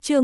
Chương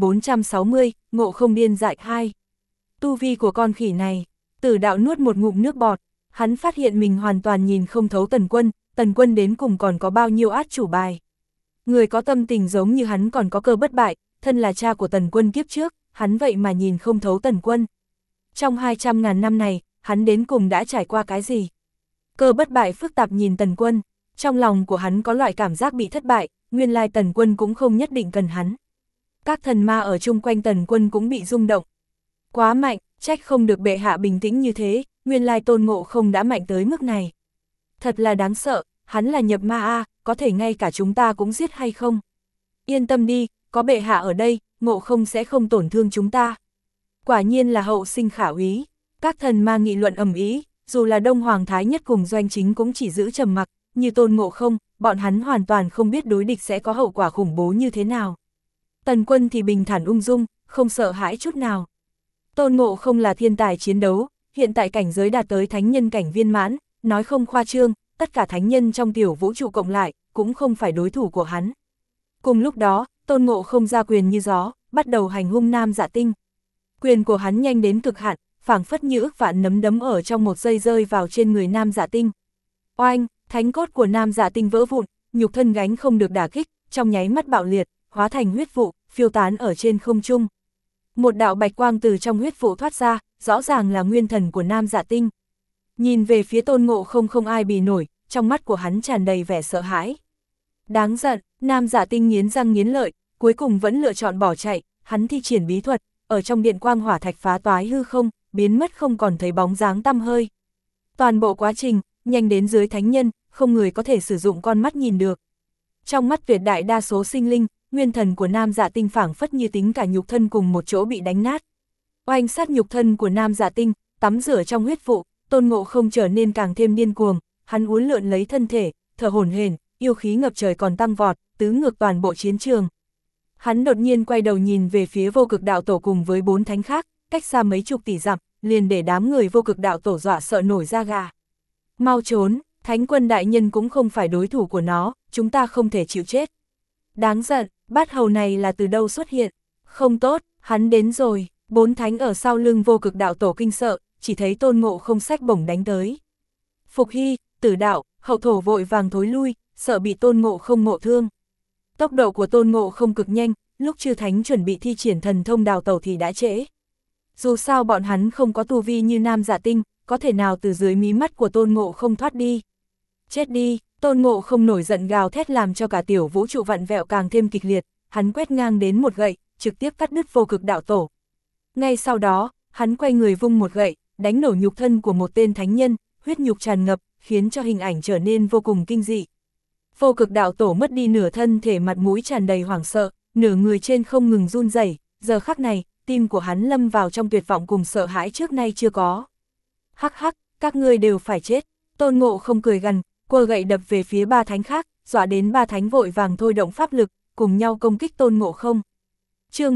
1460, Ngộ Không điên dại 2. Tu vi của con khỉ này, Tử Đạo nuốt một ngụm nước bọt, hắn phát hiện mình hoàn toàn nhìn không thấu Tần Quân đến cùng còn có bao nhiêu át chủ bài. Người có tâm tình giống như hắn còn có cơ bất bại, thân là cha của Tần Quân kiếp trước, hắn vậy mà nhìn không thấu Tần Quân. Trong 200.000 năm này, hắn đến cùng đã trải qua cái gì? Cơ bất bại phức tạp nhìn Tần Quân, trong lòng của hắn có loại cảm giác bị thất bại, nguyên lai Tần Quân cũng không nhất định cần hắn. Các thần ma ở chung quanh Tần Quân cũng bị rung động. Quá mạnh, trách không được bệ hạ bình tĩnh như thế, nguyên lai Tôn Ngộ Không đã mạnh tới mức này. Thật là đáng sợ, hắn là nhập ma a, có thể ngay cả chúng ta cũng giết hay không? Yên tâm đi, có bệ hạ ở đây, Ngộ Không sẽ không tổn thương chúng ta. Quả nhiên là hậu sinh khả úy. Các thần ma nghị luận ầm ĩ, dù là Đông Hoàng Thái Nhất cùng Doanh Chính cũng chỉ giữ trầm mặc, như Tôn Ngộ Không, bọn hắn hoàn toàn không biết đối địch sẽ có hậu quả khủng bố như thế nào. Tần Quân thì bình thản ung dung, không sợ hãi chút nào. Tôn Ngộ Không là thiên tài chiến đấu, hiện tại cảnh giới đạt tới thánh nhân cảnh viên mãn, nói không khoa trương, tất cả thánh nhân trong tiểu vũ trụ cộng lại, cũng không phải đối thủ của hắn. Cùng lúc đó, Tôn Ngộ Không ra quyền như gió, bắt đầu hành hung Nam Dạ Tinh. Quyền của hắn nhanh đến cực hạn, phảng phất như ức vạn nấm đấm ở trong một giây rơi vào trên người Nam Dạ Tinh. Oanh, thánh cốt của Nam Dạ Tinh vỡ vụn, nhục thân gánh không được đả kích, trong nháy mắt bạo liệt, hóa thành huyết vụ, phiêu tán ở trên không trung. Một đạo bạch quang từ trong huyết vụ thoát ra, rõ ràng là nguyên thần của Nam Dạ Tinh. Nhìn về phía Tôn Ngộ Không không ai bì nổi, trong mắt của hắn tràn đầy vẻ sợ hãi. Đáng giận, Nam Dạ Tinh nghiến răng nghiến lợi, cuối cùng vẫn lựa chọn bỏ chạy, hắn thi triển bí thuật, ở trong điện quang hỏa thạch phá toái hư không, biến mất không còn thấy bóng dáng tăm hơi. Toàn bộ quá trình, nhanh đến dưới thánh nhân, không người có thể sử dụng con mắt nhìn được. Trong mắt tuyệt đại đa số sinh linh, nguyên thần của Nam Dạ Tinh phảng phất như tính cả nhục thân cùng một chỗ bị đánh nát. Oanh sát nhục thân của Nam Dạ Tinh, tắm rửa trong huyết vụ, Tôn Ngộ Không trở nên càng thêm điên cuồng, hắn uốn lượn lấy thân thể, thở hổn hển, yêu khí ngập trời còn tăng vọt, tứ ngược toàn bộ chiến trường. Hắn đột nhiên quay đầu nhìn về phía Vô Cực Đạo Tổ cùng với 4 thánh khác, cách xa mấy chục tỷ dặm, liền để đám người Vô Cực Đạo Tổ dọa sợ nổi da gà. Mau trốn, Thánh Quân đại nhân cũng không phải đối thủ của nó, chúng ta không thể chịu chết. Đáng giận, bát hầu này là từ đâu xuất hiện? Không tốt, hắn đến rồi. 4 thánh ở sau lưng Vô Cực Đạo Tổ kinh sợ, chỉ thấy Tôn Ngộ Không xách bổng đánh tới. Phục Hy, Tử Đạo, Hậu Thổ vội vàng thối lui, sợ bị Tôn Ngộ Không ngộ thương. Tốc độ của Tôn Ngộ Không cực nhanh, lúc chư thánh chuẩn bị thi triển thần thông đào tẩu thì đã trễ. Dù sao bọn hắn không có tu vi như Nam Dạ Tinh, có thể nào từ dưới mí mắt của Tôn Ngộ Không thoát đi. Chết đi, Tôn Ngộ Không nổi giận gào thét làm cho cả tiểu vũ trụ vặn vẹo càng thêm kịch liệt, hắn quét ngang đến một gậy, trực tiếp cắt đứt Vô Cực Đạo Tổ. Ngay sau đó, hắn quay người vung một gậy, đánh nổ nhục thân của một tên thánh nhân, huyết nhục tràn ngập, khiến cho hình ảnh trở nên vô cùng kinh dị. Vô Cực Đạo Tổ mất đi nửa thân thể, mặt mũi tràn đầy hoảng sợ, nửa người trên không ngừng run rẩy. Giờ khắc này, tim của hắn lâm vào trong tuyệt vọng cùng sợ hãi trước nay chưa có. Hắc hắc, các ngươi đều phải chết. Tôn Ngộ Không cười gằn, quơ gậy đập về phía 3 thánh khác, dọa đến 3 thánh vội vàng thôi động pháp lực, cùng nhau công kích Tôn Ngộ Không. Chương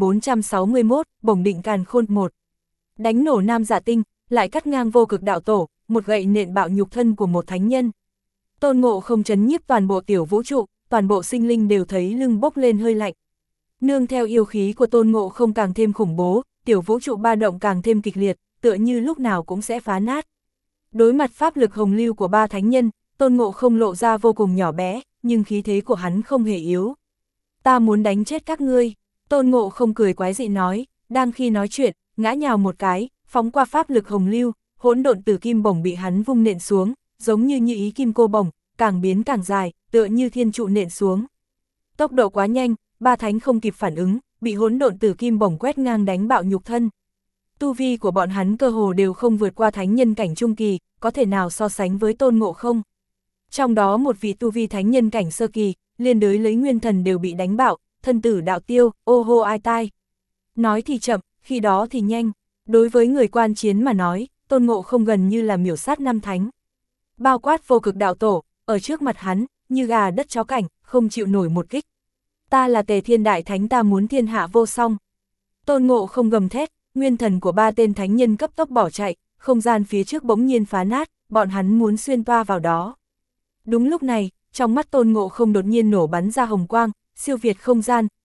1461, Bổng Định Càn Khôn 1. Đánh nổ Nam Dạ Tinh, lại cắt ngang Vô Cực Đạo Tổ, một gậy nện bạo nhục thân của một thánh nhân. Tôn Ngộ Không chấn nhiếp toàn bộ tiểu vũ trụ, toàn bộ sinh linh đều thấy lưng bốc lên hơi lạnh. Nương theo yêu khí của Tôn Ngộ Không càng thêm khủng bố, tiểu vũ trụ ba động càng thêm kịch liệt, tựa như lúc nào cũng sẽ phá nát. Đối mặt pháp lực hồng lưu của 3 thánh nhân, Tôn Ngộ Không lộ ra vô cùng nhỏ bé, nhưng khí thế của hắn không hề yếu. Ta muốn đánh chết các ngươi. Tôn Ngộ Không cười quái dị nói, đang khi nói chuyện, ngã nhào một cái, phóng qua pháp lực hồng lưu, hỗn độn tử kim bổng bị hắn vung nện xuống, giống như ý kim cô bổng, càng biến càng dài, tựa như thiên trụ nện xuống. Tốc độ quá nhanh, 3 thánh không kịp phản ứng, bị hỗn độn tử kim bổng quét ngang đánh bạo nhục thân. Tu vi của bọn hắn cơ hồ đều không vượt qua thánh nhân cảnh trung kỳ, có thể nào so sánh với Tôn Ngộ Không. Trong đó một vị tu vi thánh nhân cảnh sơ kỳ, liên đới lấy nguyên thần đều bị đánh bạo, thân tử đạo tiêu, ô hô ai tai. Nói thì chậm, khi đó thì nhanh. Đối với người quan chiến mà nói, Tôn Ngộ Không gần như là miểu sát 5 thánh. Bao quát Vô Cực Đạo Tổ, ở trước mặt hắn, như gà đất chó cảnh, không chịu nổi một kích. Ta là Tề Thiên Đại Thánh, ta muốn thiên hạ vô song. Tôn Ngộ Không gầm thét, nguyên thần của 3 tên thánh nhân cấp tốc bỏ chạy, không gian phía trước bỗng nhiên phá nát, bọn hắn muốn xuyên toa vào đó. Đúng lúc này, trong mắt Tôn Ngộ Không đột nhiên nổ bắn ra hồng quang, siêu việt không gian,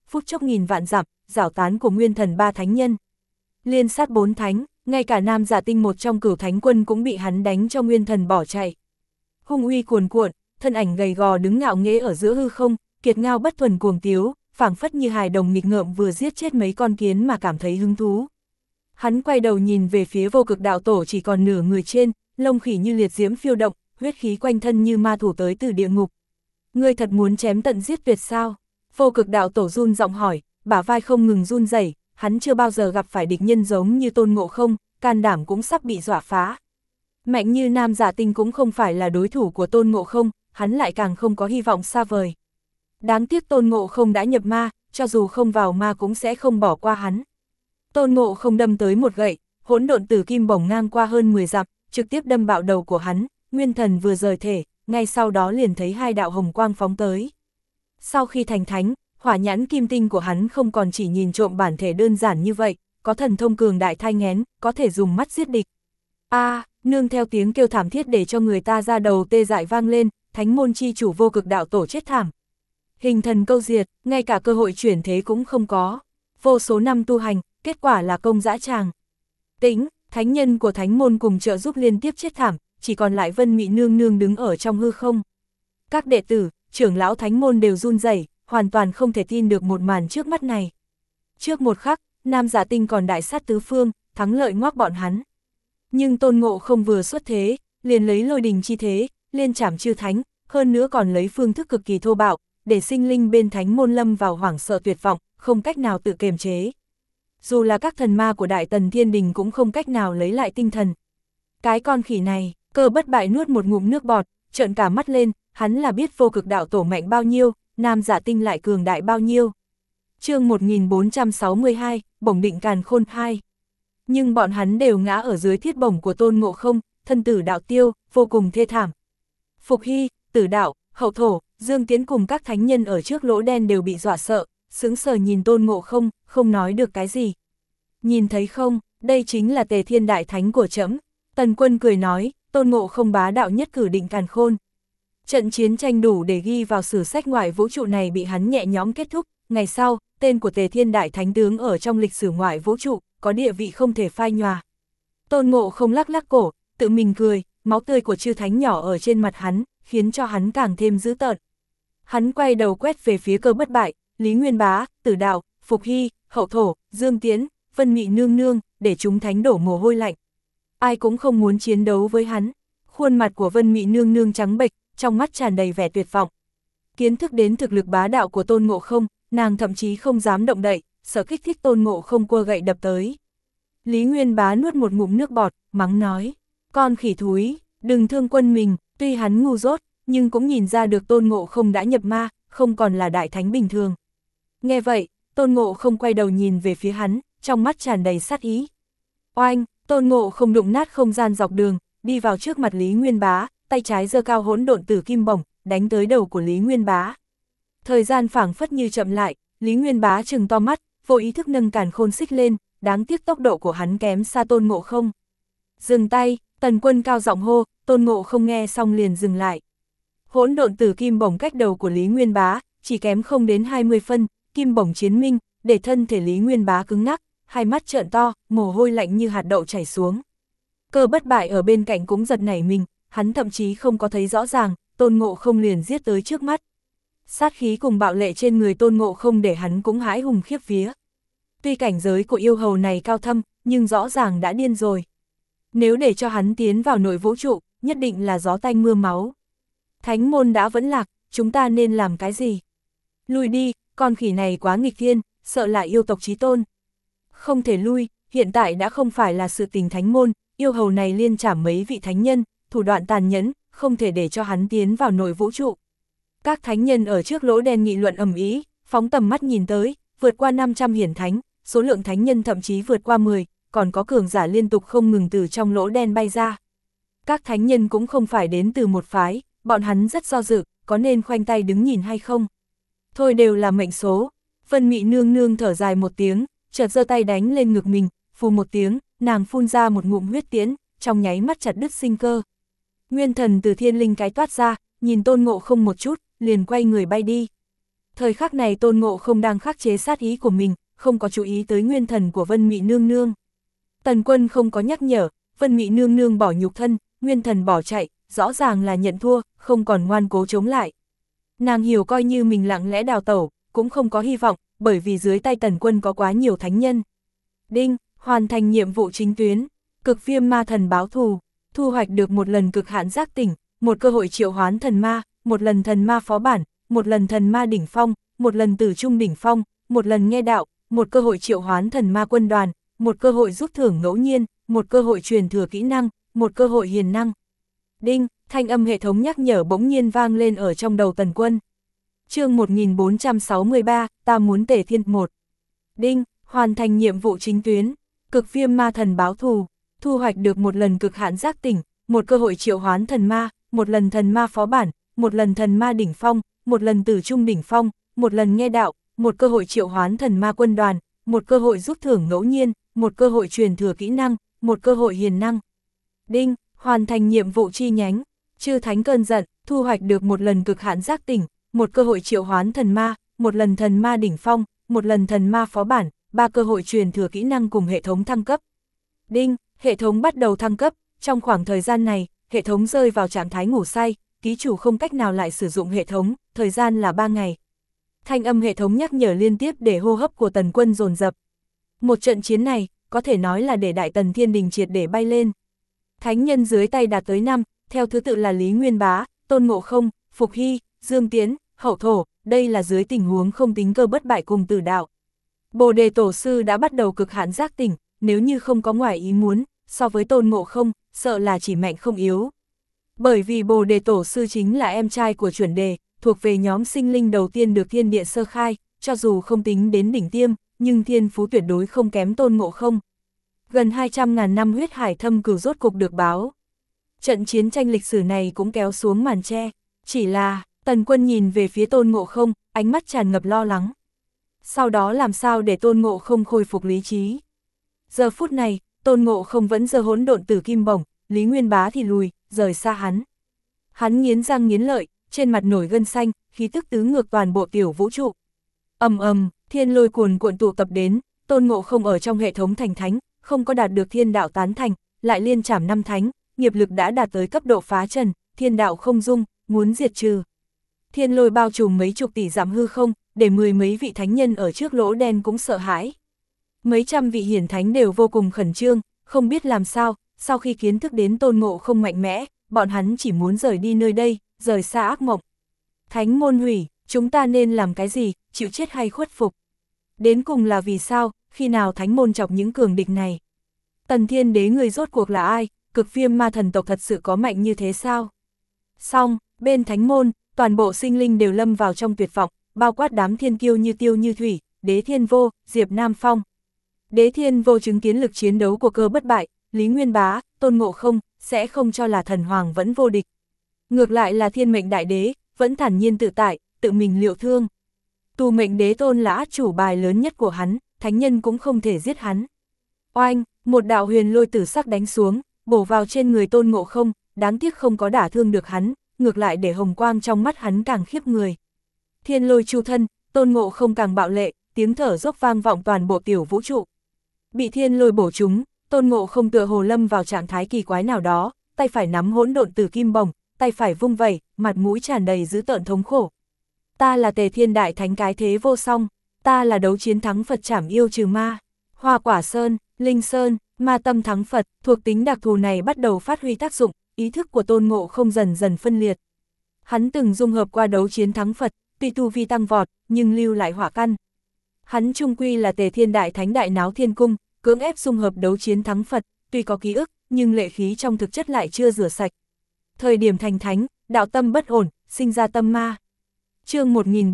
phút chốc nghìn vạn dặm, rảo tán của nguyên thần 3 thánh nhân. Liên sát 4 thánh, ngay cả Nam Giả Tinh một trong Cửu Thánh Quân cũng bị hắn đánh cho nguyên thần bỏ chạy. Hung uy cuồn cuộn, thân ảnh gầy gò đứng ngạo nghễ ở giữa hư không, kiệt ngao bất thuần cuồng tiếu, phảng phất như hài đồng nghịch ngợm vừa giết chết mấy con kiến mà cảm thấy hứng thú. Hắn quay đầu nhìn về phía Vô Cực Đạo Tổ chỉ còn nửa người trên, lông khỉ như liệt diễm phiêu động, huyết khí quanh thân như ma thủ tới từ địa ngục. Ngươi thật muốn chém tận giết tuyệt sao? Vô Cực Đạo Tổ run giọng hỏi, bả vai không ngừng run rẩy, hắn chưa bao giờ gặp phải địch nhân giống như Tôn Ngộ Không, can đảm cũng sắp bị dọa phá. Mạnh như Nam Giả Tinh cũng không phải là đối thủ của Tôn Ngộ Không, hắn lại càng không có hy vọng xa vời. Đáng tiếc Tôn Ngộ Không đã nhập ma, cho dù không vào ma cũng sẽ không bỏ qua hắn. Tôn Ngộ Không đâm tới một gậy, hỗn độn tử kim bổng ngang qua hơn 10 dặm, trực tiếp đâm bạo đầu của hắn, nguyên thần vừa rời thể, ngay sau đó liền thấy 2 đạo hồng quang phóng tới. Sau khi thành thánh, hỏa nhãn kim tinh của hắn không còn chỉ nhìn trộm bản thể đơn giản như vậy, có thần thông cường đại thai nghén, có thể dùng mắt giết địch. Nương theo tiếng kêu thảm thiết để cho người ta ra đầu tê dại vang lên, thánh môn chi chủ Vô Cực Đạo Tổ chết thảm. Hình thần câu diệt, ngay cả cơ hội chuyển thế cũng không có. Vô số năm tu hành, kết quả là công dã tràng. Tĩnh, thánh nhân của thánh môn cùng trợ giúp liên tiếp chết thảm, chỉ còn lại Vân Mị nương nương đứng ở trong hư không. Các đệ tử, trưởng lão thánh môn đều run rẩy, hoàn toàn không thể tin được một màn trước mắt này. Trước một khắc, Nam Giả Tinh còn đại sát tứ phương, thắng lợi ngoác bọn hắn. Nhưng Tôn Ngộ Không vừa xuất thế, liền lấy lôi đình chi thế, liên trảm chư thánh, hơn nữa còn lấy phương thức cực kỳ thô bạo, để sinh linh bên thánh môn lâm vào hoảng sợ tuyệt vọng, không cách nào tự kiềm chế. Dù là các thần ma của Đại Tần Thiên Đình cũng không cách nào lấy lại tinh thần. Cái con khỉ này, Cơ Bất Bại nuốt một ngụm nước bọt, trợn cả mắt lên, hắn là biết Vô Cực Đạo Tổ mạnh bao nhiêu, Nam Giả Tinh lại cường đại bao nhiêu. Chương 1462, Bổng Định Càn Khôn 2. Nhưng bọn hắn đều ngã ở dưới thiết bổng của Tôn Ngộ Không, thân tử đạo tiêu, vô cùng thê thảm. Phục Hy, Tử Đạo, Hậu Thổ, Dương Tiến cùng các thánh nhân ở trước lỗ đen đều bị dọa sợ, sững sờ nhìn Tôn Ngộ Không, không nói được cái gì. Nhìn thấy không, đây chính là Tề Thiên Đại Thánh của trẫm. Tần Quân cười nói, Tôn Ngộ Không bá đạo nhất cử định càn khôn. Trận chiến tranh đủ để ghi vào sử sách ngoại vũ trụ này bị hắn nhẹ nhõm kết thúc, ngày sau, tên của Tề Thiên Đại Thánh tướng ở trong lịch sử ngoại vũ trụ, có địa vị không thể phai nhòa. Tôn Ngộ Không lắc lắc cổ, tự mình cười, máu tươi của chư thánh nhỏ ở trên mặt hắn, khiến cho hắn càng thêm dữ tợn. Hắn quay đầu quét về phía Cơ Bất Bại, Lý Nguyên Bá, Tử Đạo, Phục Hy, Hậu Thổ, Dương Tiến, Vân Mị nương nương, để chúng thánh đổ mồ hôi lạnh. Ai cũng không muốn chiến đấu với hắn. Khuôn mặt của Vân Mị nương nương trắng bệch, trong mắt tràn đầy vẻ tuyệt vọng. Kiến thức đến thực lực bá đạo của Tôn Ngộ Không, nàng thậm chí không dám động đậy, sợ kích thích Tôn Ngộ Không quơ gậy đập tới. Lý Nguyên Bá nuốt một ngụm nước bọt, mắng nói, con khỉ thúi, đừng thương quân mình, tuy hắn ngu dốt, nhưng cũng nhìn ra được Tôn Ngộ Không đã nhập ma, không còn là đại thánh bình thường. Nghe vậy, Tôn Ngộ Không quay đầu nhìn về phía hắn, trong mắt tràn đầy sát ý. Oanh, Tôn Ngộ Không đụng nát không gian dọc đường, đi vào trước mặt Lý Nguyên Bá, tay trái giơ cao hỗn độn tử kim bổng, đánh tới đầu của Lý Nguyên Bá. Thời gian phảng phất như chậm lại, Lý Nguyên Bá trừng to mắt, vô ý thức nâng càn khôn xích lên, đáng tiếc tốc độ của hắn kém xa Tôn Ngộ Không. Dừng tay, Tần Quân cao giọng hô, Tôn Ngộ Không nghe xong liền dừng lại. Hỗn độn tử kim bổng cách đầu của Lý Nguyên Bá, chỉ kém không đến 20 phân, kim bổng chiến minh, để thân thể Lý Nguyên Bá cứng ngắc, hai mắt trợn to, mồ hôi lạnh như hạt đậu chảy xuống. Cơ Bất Bại ở bên cạnh cũng giật nảy mình, hắn thậm chí không có thấy rõ ràng, Tôn Ngộ Không liền giết tới trước mắt. Sát khí cùng bạo lệ trên người Tôn Ngộ Không để hắn cũng hãi hùng khiếp vía. Tuy cảnh giới của yêu hầu này cao thâm, nhưng rõ ràng đã điên rồi. Nếu để cho hắn tiến vào nội vũ trụ, nhất định là gió tanh mưa máu. Thánh môn đã vẫn lạc, chúng ta nên làm cái gì? Lui đi, con khỉ này quá nghịch thiên, sợ là yêu tộc chí tôn. Không thể lui, hiện tại đã không phải là sự tình thánh môn, yêu hầu này liên trảm mấy vị thánh nhân, thủ đoạn tàn nhẫn, không thể để cho hắn tiến vào nội vũ trụ. Các thánh nhân ở trước lỗ đen nghị luận ầm ĩ, phóng tầm mắt nhìn tới, vượt qua 500 hiển thánh, số lượng thánh nhân thậm chí vượt qua 10, còn có cường giả liên tục không ngừng từ trong lỗ đen bay ra. Các thánh nhân cũng không phải đến từ một phái, bọn hắn rất do dự, có nên khoanh tay đứng nhìn hay không. Thôi đều là mệnh số. Vân Mị nương nương thở dài một tiếng, chợt giơ tay đánh lên ngực mình, phù một tiếng, nàng phun ra một ngụm huyết tiễn, trong nháy mắt chặt đứt sinh cơ. Nguyên thần từ thiên linh cái toát ra, nhìn Tôn Ngộ Không một chút, liền quay người bay đi. Thời khắc này Tôn Ngộ Không đang khắc chế sát ý của mình, không có chú ý tới nguyên thần của Vân Mị Nương Nương. Tần Quân không có nhắc nhở, Vân Mị Nương Nương bỏ nhục thân, nguyên thần bỏ chạy, rõ ràng là nhận thua, không còn ngoan cố chống lại. Nàng hiểu coi như mình lặng lẽ đào tẩu, cũng không có hy vọng, bởi vì dưới tay Tần Quân có quá nhiều thánh nhân. Đinh, hoàn thành nhiệm vụ chính tuyến, Cực Viêm Ma Thần báo thù, thu hoạch được một lần cực hạn giác tỉnh, một cơ hội triệu hoán thần ma, một lần thần ma phó bản, một lần thần ma đỉnh phong, một lần tử trung đỉnh phong, một lần nghe đạo, một cơ hội triệu hoán thần ma quân đoàn, một cơ hội rút thưởng ngẫu nhiên, một cơ hội truyền thừa kỹ năng, một cơ hội hiền năng. Đinh, thanh âm hệ thống nhắc nhở bỗng nhiên vang lên ở trong đầu Tần Quân. Chương 1463, ta muốn Tề Thiên 1. Đinh, hoàn thành nhiệm vụ chính tuyến, Cực Viêm Ma Thần báo thù, thu hoạch được một lần cực hạn giác tỉnh, một cơ hội triệu hoán thần ma, một lần thần ma phó bản, một lần thần ma đỉnh phong, một lần tử trung đỉnh phong, một lần nghe đạo, một cơ hội triệu hoán thần ma quân đoàn, một cơ hội rút thưởng ngẫu nhiên, một cơ hội truyền thừa kỹ năng, một cơ hội hiền năng. Đinh, hoàn thành nhiệm vụ chi nhánh, Chư Thánh Cơn Giận, thu hoạch được một lần cực hạn giác tỉnh, một cơ hội triệu hoán thần ma, một lần thần ma đỉnh phong, một lần thần ma phó bản, 3 cơ hội truyền thừa kỹ năng cùng hệ thống thăng cấp. Đinh, hệ thống bắt đầu thăng cấp, trong khoảng thời gian này, hệ thống rơi vào trạng thái ngủ say, ký chủ không cách nào lại sử dụng hệ thống, thời gian là 3 ngày. Thanh âm hệ thống nhắc nhở liên tiếp để hô hấp của Tần Quân dồn dập. Một trận chiến này, có thể nói là để Đại Tần Thiên Đình triệt để bay lên. Thánh nhân dưới tay đạt tới 5, theo thứ tự là Lý Nguyên Bá, Tôn Ngộ Không, Phục Hy, Dương Tiễn, Hậu Thổ, đây là dưới tình huống không tính cơ bất bại cùng Tử Đạo. Bồ Đề Tổ Sư đã bắt đầu cực hạn giác tỉnh, nếu như không có ngoài ý muốn, so với Tôn Ngộ Không, sợ là chỉ mạnh không yếu. Bởi vì Bồ Đề Tổ Sư chính là em trai của chuẩn đề, thuộc về nhóm sinh linh đầu tiên được thiên địa sơ khai, cho dù không tính đến đỉnh tiêm, nhưng thiên phú tuyệt đối không kém Tôn Ngộ Không. Gần 200.000 năm huyết hải thâm cửu rốt cục được báo. Trận chiến tranh lịch sử này cũng kéo xuống màn che, chỉ là, Tần Quân nhìn về phía Tôn Ngộ Không, ánh mắt tràn ngập lo lắng. Sau đó làm sao để Tôn Ngộ Không khôi phục lý trí? Giờ phút này, Tôn Ngộ Không vẫn giơ hỗn độn tử kim bổng, Lý Nguyên Bá thì lùi, rời xa hắn. Hắn nghiến răng nghiến lợi, trên mặt nổi gân xanh, khí tức tứ ngược toàn bộ tiểu vũ trụ. Ầm ầm, thiên lôi cuồn cuộn tụ tập đến, Tôn Ngộ Không ở trong hệ thống thành thánh, không có đạt được thiên đạo tán thành, lại liên trảm 5 thánh, nghiệp lực đã đạt tới cấp độ phá trần, thiên đạo không dung, muốn diệt trừ. Thiên lôi bao trùm mấy chục tỷ dặm hư không, để 10 mấy vị thánh nhân ở trước lỗ đen cũng sợ hãi. Mấy trăm vị hiển thánh đều vô cùng khẩn trương, không biết làm sao, sau khi kiến thức đến Tôn Ngộ Không mạnh mẽ, bọn hắn chỉ muốn rời đi nơi đây, rời xa ác mộng. Thánh môn hủy, chúng ta nên làm cái gì, chịu chết hay khuất phục? Đến cùng là vì sao, khi nào thánh môn chọc những cường địch này? Tần Thiên Đế người rốt cuộc là ai? Cực Viêm Ma thần tộc thật sự có mạnh như thế sao? Xong, bên thánh môn, toàn bộ sinh linh đều lâm vào trong tuyệt vọng, bao quát đám thiên kiêu như Tiêu Như Thủy, Đế Thiên Vô, Diệp Nam Phong. Đế Thiên Vô chứng kiến lực chiến đấu của cơ bất bại, Lý Nguyên Bá, Tôn Ngộ Không, sẽ không cho là thần hoàng vẫn vô địch. Ngược lại là Thiên Mệnh Đại Đế, vẫn thản nhiên tự tại, tự mình liệu thương. Tù Mệnh Đế Tôn là át chủ bài lớn nhất của hắn, thánh nhân cũng không thể giết hắn. Oanh, một đạo huyền lôi tử sắc đánh xuống, bổ vào trên người Tôn Ngộ Không, đáng tiếc không có đả thương được hắn, ngược lại để hồng quang trong mắt hắn càng khiếp người. Thiên lôi chu thân, Tôn Ngộ Không càng bạo lệ, tiếng thở dốc vang vọng toàn bộ tiểu vũ trụ. Bị thiên lôi bổ trúng, Tôn Ngộ Không tựa hồ lâm vào trạng thái kỳ quái nào đó, tay phải nắm hỗn độn tử kim bổng, tay phải vung vẩy, mặt mũi tràn đầy dữ tợn thống khổ. Ta là Tề Thiên Đại Thánh cái thế vô song, ta là đấu chiến thắng Phật trảm yêu trừ ma. Hoa Quả Sơn, Linh Sơn, Ma Tâm thắng Phật, thuộc tính đặc thù này bắt đầu phát huy tác dụng, ý thức của Tôn Ngộ Không dần dần phân liệt. Hắn từng dung hợp qua đấu chiến thắng Phật, tuy tu vi tăng vọt, nhưng lưu lại hỏa căn. Hắn chung quy là Tề Thiên Đại Thánh đại náo thiên cung, cưỡng ép dung hợp đấu chiến thắng Phật, tuy có ký ức, nhưng lệ khí trong thực chất lại chưa rửa sạch. Thời điểm thành thánh, đạo tâm bất ổn, sinh ra tâm ma. Chương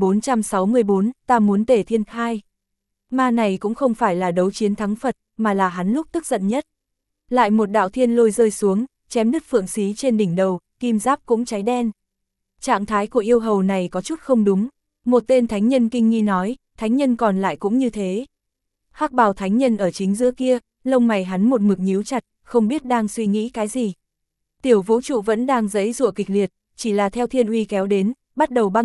1464, ta muốn Tề Thiên 2. Ma này cũng không phải là đấu chiến thắng Phật, mà là hắn lúc tức giận nhất. Lại một đạo thiên lôi rơi xuống, chém đứt phượng xí trên đỉnh đầu, kim giáp cũng cháy đen. Trạng thái của yêu hầu này có chút không đúng. Một tên thánh nhân kinh nghi nói, thánh nhân còn lại cũng như thế. Hắc bào thánh nhân ở chính giữa kia, lông mày hắn một mực nhíu chặt, không biết đang suy nghĩ cái gì. Tiểu vũ trụ vẫn đang giãy giụa kịch liệt, chỉ là theo thiên uy kéo đến, bắt đầu băng liệt,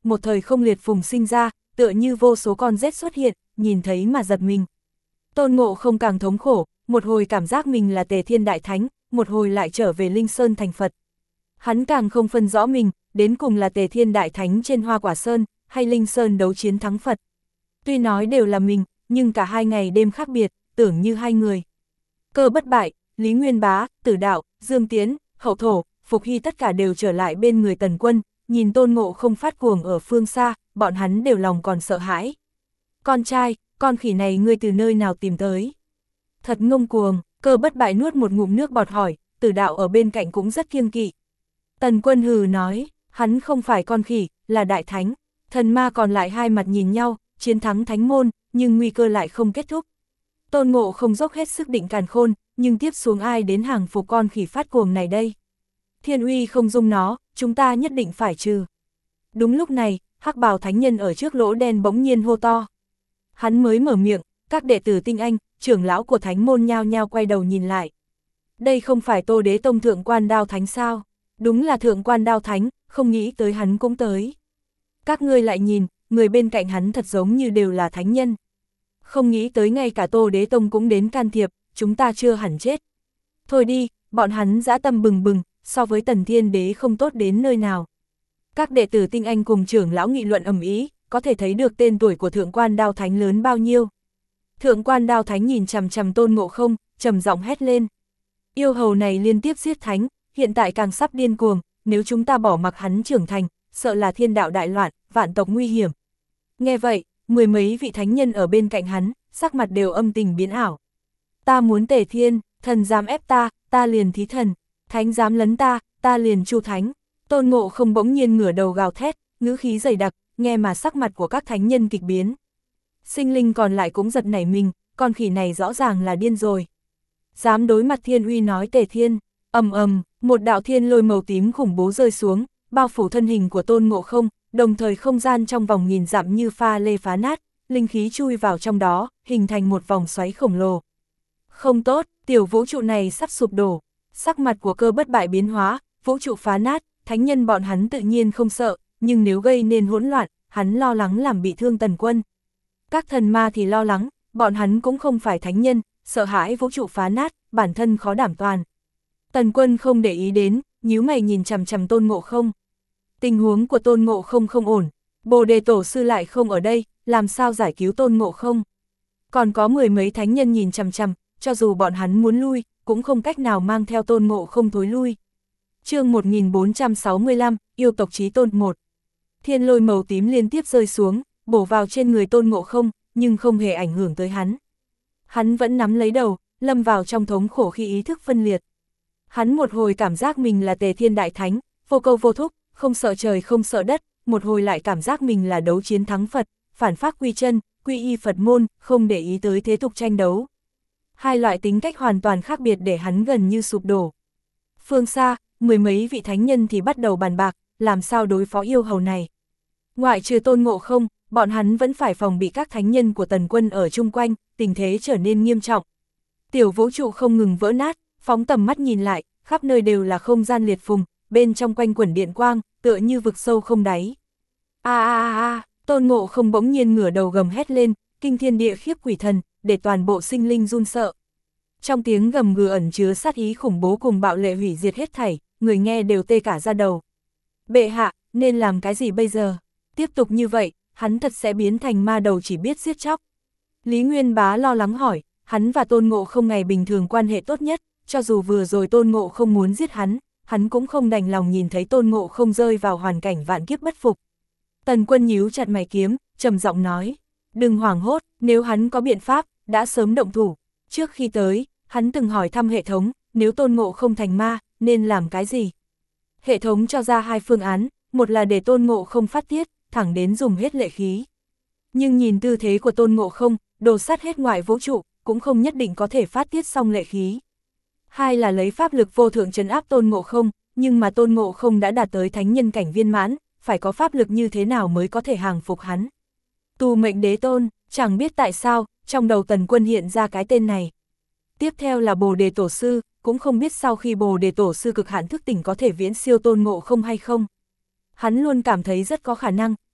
một thời không liệt phùng sinh ra, tựa như vô số con rết xuất hiện, nhìn thấy mà giật mình. Tôn Ngộ Không càng thống khổ, một hồi cảm giác mình là Tề Thiên Đại Thánh, một hồi lại trở về Linh Sơn thành Phật. Hắn càng không phân rõ mình, đến cùng là Tề Thiên Đại Thánh trên Hoa Quả Sơn, hay Linh Sơn đấu chiến thắng Phật. Tuy nói đều là mình, nhưng cả hai ngày đêm khác biệt, tưởng như hai người. Cơ Bất Bại, Lý Nguyên Bá, Tử Đạo, Dương Tiến, Hậu Thổ, Phục Hy tất cả đều trở lại bên người Tần Quân, nhìn Tôn Ngộ Không phát cuồng ở phương xa, bọn hắn đều lòng còn sợ hãi. Con trai, con khỉ này ngươi từ nơi nào tìm tới? Thật ngông cuồng, Cơ Bất Bại nuốt một ngụm nước bọt hỏi, Tử Đạo ở bên cạnh cũng rất kiêng kỵ. Tần Quân hừ nói, hắn không phải con khỉ, là Đại Thánh. Thần ma còn lại hai mặt nhìn nhau, chiến thắng Thánh môn, nhưng nguy cơ lại không kết thúc. Tôn Ngộ Không dốc hết sức định càn khôn, nhưng tiếp xuống ai đến hàng phục con khỉ phát cuồng này đây? Thiên uy không dung nó, chúng ta nhất định phải trừ. Đúng lúc này, hắc bào thánh nhân ở trước lỗ đen bỗng nhiên hô to. Hắn mới mở miệng, các đệ tử tinh anh, trưởng lão của thánh môn nhao nhao quay đầu nhìn lại. Đây không phải Tô Đế Tông Thượng Quan Đao Thánh sao? Đúng là Thượng Quan Đao Thánh, không nghĩ tới hắn cũng tới. Các ngươi lại nhìn, người bên cạnh hắn thật giống như đều là thánh nhân. Không nghĩ tới ngay cả Tô Đế Tông cũng đến can thiệp, chúng ta chưa hẳn chết. Thôi đi, bọn hắn dã tâm bừng bừng, so với Tần Thiên Đế không tốt đến nơi nào. Các đệ tử tinh anh cùng trưởng lão nghị luận ầm ĩ, có thể thấy được tên tuổi của Thượng Quan Đao Thánh lớn bao nhiêu. Thượng Quan Đao Thánh nhìn chằm chằm Tôn Ngộ Không, trầm giọng hét lên. Yêu hầu này liên tiếp giết thánh, hiện tại càng sắp điên cuồng, nếu chúng ta bỏ mặc hắn trưởng thành, sợ là thiên đạo đại loạn, vạn tộc nguy hiểm. Nghe vậy, mười mấy vị thánh nhân ở bên cạnh hắn, sắc mặt đều âm tình biến ảo. Ta muốn Tề Thiên, thần dám ép ta, ta liền thí thần, thánh dám lấn ta, ta liền chu thánh. Tôn Ngộ Không bỗng nhiên ngửa đầu gào thét, ngữ khí dày đặc, nghe mà sắc mặt của các thánh nhân kịch biến. Sinh linh còn lại cũng giật nảy mình, con khỉ này rõ ràng là điên rồi. Dám đối mặt thiên uy nói Tề Thiên, ầm ầm, một đạo thiên lôi màu tím khủng bố rơi xuống, bao phủ thân hình của Tôn Ngộ Không, đồng thời không gian trong vòng nghìn dặm như pha lê phá nát, linh khí chui vào trong đó, hình thành một vòng xoáy khổng lồ. Không tốt, tiểu vũ trụ này sắp sụp đổ. Sắc mặt của Cơ Bất Bại biến hóa, vũ trụ phá nát, thánh nhân bọn hắn tự nhiên không sợ, nhưng nếu gây nên hỗn loạn, hắn lo lắng làm bị thương Tần Quân. Các thần ma thì lo lắng, bọn hắn cũng không phải thánh nhân, sợ hãi vũ trụ phá nát, bản thân khó đảm toàn. Tần Quân không để ý đến, nhíu mày nhìn chằm chằm Tôn Ngộ Không. Tình huống của Tôn Ngộ Không không ổn, Bồ Đề Tổ Sư lại không ở đây, làm sao giải cứu Tôn Ngộ Không? Còn có mười mấy thánh nhân nhìn chằm chằm, cho dù bọn hắn muốn lui, cũng không cách nào mang theo Tôn Ngộ Không thối lui. Chương 1465, yêu tộc chí tôn 1. Thiên lôi màu tím liên tiếp rơi xuống, bổ vào trên người Tôn Ngộ Không, nhưng không hề ảnh hưởng tới hắn. Hắn vẫn nắm lấy đầu, lâm vào trong thống khổ khi ý thức phân liệt. Hắn một hồi cảm giác mình là Tề Thiên Đại Thánh, vô câu vô thúc, không sợ trời không sợ đất, một hồi lại cảm giác mình là đấu chiến thắng Phật, phản pháp quy chân, quy y Phật môn, không để ý tới thế tục tranh đấu. Hai loại tính cách hoàn toàn khác biệt để hắn gần như sụp đổ. Phương xa, mười mấy vị thánh nhân thì bắt đầu bàn bạc, làm sao đối phó yêu hầu này. Ngoại trừ Tôn Ngộ Không, bọn hắn vẫn phải phòng bị các thánh nhân của Tần Quân ở chung quanh, tình thế trở nên nghiêm trọng. Tiểu vũ trụ không ngừng vỡ nát, phóng tầm mắt nhìn lại, khắp nơi đều là không gian liệt phùng, bên trong quanh quẩn điện quang, tựa như vực sâu không đáy. Tôn Ngộ Không bỗng nhiên ngửa đầu gầm hét lên, kinh thiên địa khiếp quỷ thần, để toàn bộ sinh linh run sợ. Trong tiếng gầm gừ ẩn chứa sát ý khủng bố cùng bạo lệ hủy diệt hết thảy, người nghe đều tê cả da đầu. Bệ hạ, nên làm cái gì bây giờ? Tiếp tục như vậy, hắn thật sẽ biến thành ma đầu chỉ biết giết chóc. Lý Nguyên Bá lo lắng hỏi, hắn và Tôn Ngộ Không ngày bình thường quan hệ tốt nhất, cho dù vừa rồi Tôn Ngộ Không muốn giết hắn cũng không đành lòng nhìn thấy Tôn Ngộ Không rơi vào hoàn cảnh vạn kiếp bất phục. Tần Quân nhíu chặt mày kiếm, trầm giọng nói, đừng hoảng hốt, nếu hắn có biện pháp, đã sớm động thủ. Trước khi tới, hắn từng hỏi thăm hệ thống, nếu Tôn Ngộ Không thành ma, nên làm cái gì? Hệ thống cho ra hai phương án, một là để Tôn Ngộ Không phát tiết, thẳng đến dùng hết lệ khí. Nhưng nhìn tư thế của Tôn Ngộ Không, đồ sát hết ngoại vũ trụ, cũng không nhất định có thể phát tiết xong lệ khí. Hai là lấy pháp lực vô thượng trấn áp Tôn Ngộ Không, nhưng mà Tôn Ngộ Không đã đạt tới thánh nhân cảnh viên mãn, phải có pháp lực như thế nào mới có thể hàng phục hắn. Tu Mệnh Đế Tôn, chẳng biết tại sao, trong đầu Tần Quân hiện ra cái tên này. Tiếp theo là Bồ Đề Tổ Sư, cũng không biết sau khi Bồ Đề Tổ Sư cực hạn thức tỉnh có thể viễn siêu Tôn Ngộ Không hay không. Hắn luôn cảm thấy rất có khả năng,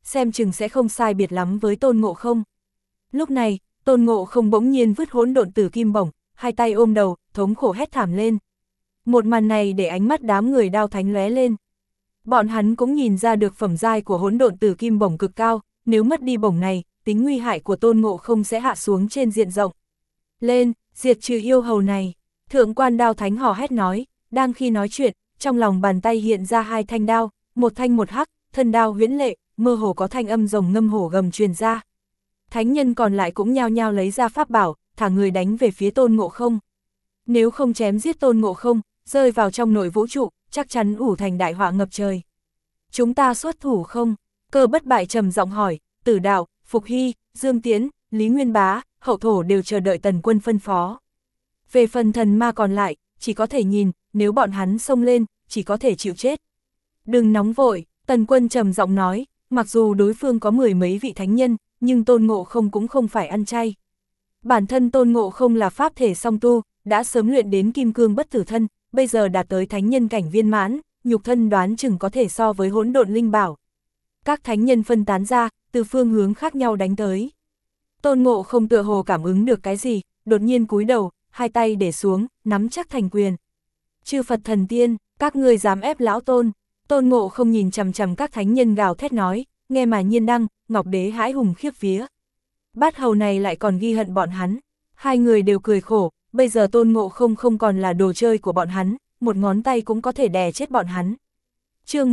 xem chừng sẽ không sai biệt lắm với Tôn Ngộ Không. Lúc này, Tôn Ngộ Không bỗng nhiên vứt hỗn độn tử kim bổng, hai tay ôm đầu, thống khổ hét thảm lên. Một màn này để ánh mắt đám người Đao Thánh lóe lên. Bọn hắn cũng nhìn ra được phẩm giai của hỗn độn tử kim bổng cực cao, nếu mất đi bổng này, tính nguy hại của Tôn Ngộ Không sẽ hạ xuống trên diện rộng. Lên, diệt trừ yêu hầu này, Thượng quan Đao Thánh hò hét nói, đang khi nói chuyện, trong lòng bàn tay hiện ra hai thanh đao, một thanh một hắc, thân đao huyễn lệ, mơ hồ có thanh âm rồng ngâm hổ gầm truyền ra. Thánh nhân còn lại cũng nhao nhao lấy ra pháp bảo, thả người đánh về phía Tôn Ngộ Không. Nếu không chém giết Tôn Ngộ Không, rơi vào trong nội vũ trụ, chắc chắn ủ thành đại họa ngập trời. Chúng ta xuất thủ không? Cơ Bất Bại trầm giọng hỏi, Tử Đạo, Phục Hy, Dương Tiễn, Lý Nguyên Bá, Hậu Thổ đều chờ đợi Tần Quân phân phó. Về phần thần ma còn lại, chỉ có thể nhìn, nếu bọn hắn xông lên, chỉ có thể chịu chết. Đừng nóng vội, Tần Quân trầm giọng nói, mặc dù đối phương có 10 mấy vị thánh nhân, nhưng Tôn Ngộ Không cũng không phải ăn chay. Bản thân Tôn Ngộ Không là pháp thể song tu, đã sớm luyện đến kim cương bất tử thân, bây giờ đạt tới thánh nhân cảnh viên mãn, nhục thân đoán chừng có thể so với hỗn độn linh bảo. Các thánh nhân phân tán ra, từ phương hướng khác nhau đánh tới. Tôn Ngộ Không tựa hồ cảm ứng được cái gì, đột nhiên cúi đầu, hai tay để xuống, nắm chắc thành quyền. Chư Phật thần tiên, các ngươi dám ép lão Tôn. Tôn Ngộ Không nhìn chằm chằm các thánh nhân gào thét nói, nghe mà Nhiên Đăng, Ngọc Đế hãi hùng khiếp vía. Bát hầu này lại còn ghi hận bọn hắn. Hai người đều cười khổ, bây giờ Tôn Ngộ Không không còn là đồ chơi của bọn hắn, một ngón tay cũng có thể đè chết bọn hắn. Chương